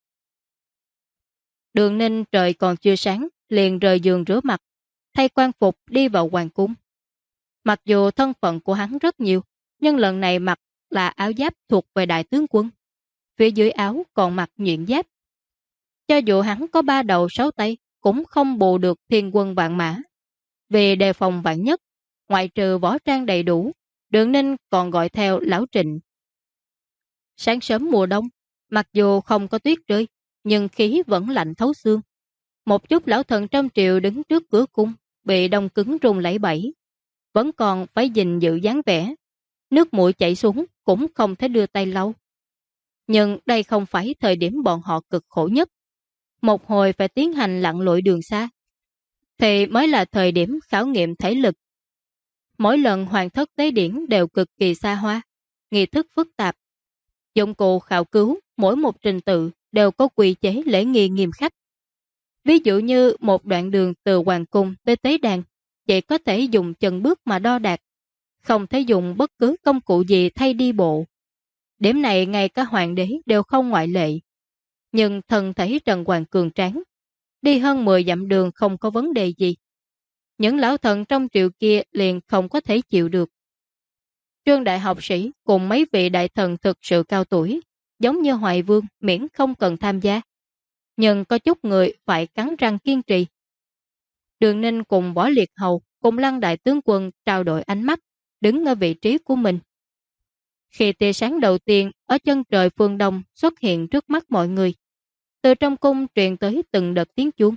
Đường Ninh trời còn chưa sáng, liền rời giường rửa mặt, thay quan phục đi vào hoàng cung. Mặc dù thân phận của hắn rất nhiều, nhưng lần này mặc là áo giáp thuộc về đại tướng quân. Phía dưới áo còn mặc nhuyễn giáp. Cho dù hắn có 3 đầu 6 tay, cũng không bù được thiên quân vạn mã. Vì đề phòng vạn nhất, ngoại trừ võ trang đầy đủ, Đường Ninh còn gọi theo lão Trịnh. Sáng sớm mùa đông, mặc dù không có tuyết rơi, nhưng khí vẫn lạnh thấu xương. Một chút lão thần trong triều đứng trước cửa cung, bị đông cứng run lẩy bẩy, vẫn còn phải gìn giữ dáng vẻ. Nước mũi chảy xuống cũng không thể đưa tay lau. Nhưng đây không phải thời điểm bọn họ cực khổ nhất. Một hồi phải tiến hành lặn lội đường xa, thì mới là thời điểm khảo nghiệm thể lực. Mỗi lần hoàng thất tế điển đều cực kỳ xa hoa, nghi thức phức tạp. Dụng cụ khảo cứu mỗi một trình tự đều có quy chế lễ nghi nghiêm khắc. Ví dụ như một đoạn đường từ hoàng cung tới tế đàn, chỉ có thể dùng chân bước mà đo đạc, không thể dùng bất cứ công cụ gì thay đi bộ. Điểm này ngay cả hoàng đế đều không ngoại lệ. Nhưng thần thể Trần Hoàng cường tráng, đi hơn 10 dặm đường không có vấn đề gì. Những lão thần trong triều kia liền không có thể chịu được. Trương đại học sĩ cùng mấy vị đại thần thực sự cao tuổi, giống như Hoài Vương miễn không cần tham gia. Nhưng có chút người phải cắn răng kiên trì. Đường Ninh cùng Võ Liệt Hầu cùng Lăng đại tướng quân trao đổi ánh mắt, đứng ở vị trí của mình. Khi tia sáng đầu tiên ở chân trời phương đông xuất hiện trước mắt mọi người, từ trong cung truyền tới từng đợt tiếng chuông.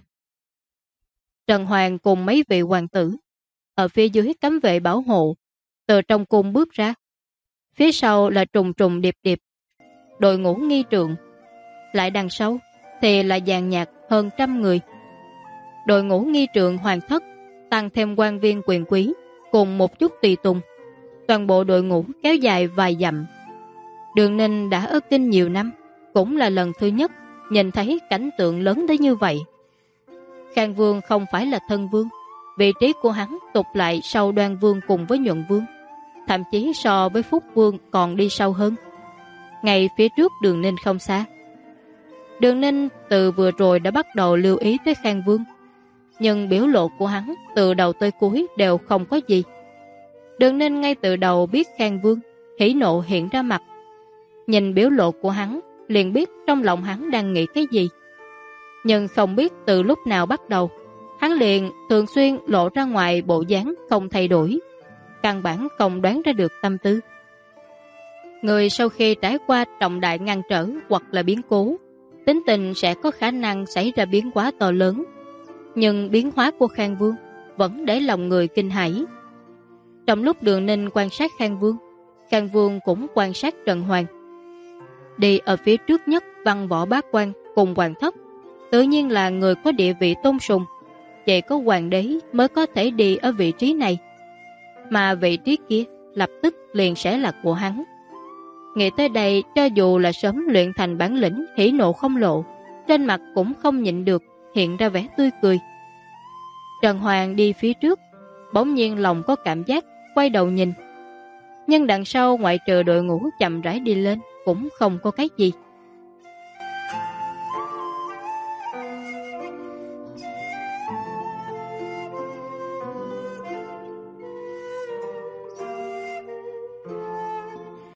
Trần Hoàng cùng mấy vị hoàng tử ở phía dưới cấm vệ bảo hộ từ trong cung bước ra. Phía sau là trùng trùng điệp điệp đội ngũ nghi trượng, lại đằng sau thì là dàn nhạc hơn 100 người. Đội ngũ nghi trượng hoàng thất tăng thêm quan viên quyền quý cùng một chút tùy tùng. Toàn bộ đội ngũ kéo dài vài dặm. Đường Ninh đã ở kinh nhiều năm, cũng là lần thứ nhất nhìn thấy cảnh tượng lớn tới như vậy. Khang Vương không phải là thân vương, vị trí của hắn tụt lại sau Đoan Vương cùng với Nhuận Vương, thậm chí so với Phúc Vương còn đi sâu hơn. Ngay phía trước Đường Ninh không xa. Đường Ninh từ vừa rồi đã bắt đầu lưu ý tới Khang Vương, nhưng biểu lộ của hắn từ đầu tới cuối đều không có gì. Đường Ninh ngay từ đầu biết Khang Vương hỉ nộ hiện ra mặt, nhìn biểu lộ của hắn liền biết trong lòng hắn đang nghĩ cái gì. Nhưng không biết từ lúc nào bắt đầu, hắn liền thường xuyên lộ ra ngoài bộ dáng không thay đổi, căn bản không đoán ra được tâm tư. Người sau khi trải qua trọng đại ngăn trở hoặc là biến cố, tính tình sẽ có khả năng xảy ra biến hóa to lớn, nhưng biến hóa của Khang Vương vẫn để lòng người kinh hãi. Trong lúc Đường Ninh quan sát Khang Vương cũng quan sát Trần Hoàng. Đi ở phía trước nhất Văn Võ Bá Quan cùng hoàng thất, tự nhiên là người có địa vị tôn sùng, chỉ có hoàng đế mới có thể đi ở vị trí này, mà vị trí kia lập tức liền sẽ là của hắn. Nghĩ tới đây, cho dù là sớm luyện thành bản lĩnh hỉ nộ không lộ, trên mặt cũng không nhịn được hiện ra vẻ tươi cười. Trần Hoàng đi phía trước, bỗng nhiên lòng có cảm giác quay đầu nhìn, nhưng đằng sau ngoại trừ đội ngũ chậm rãi đi lên cũng không có cái gì.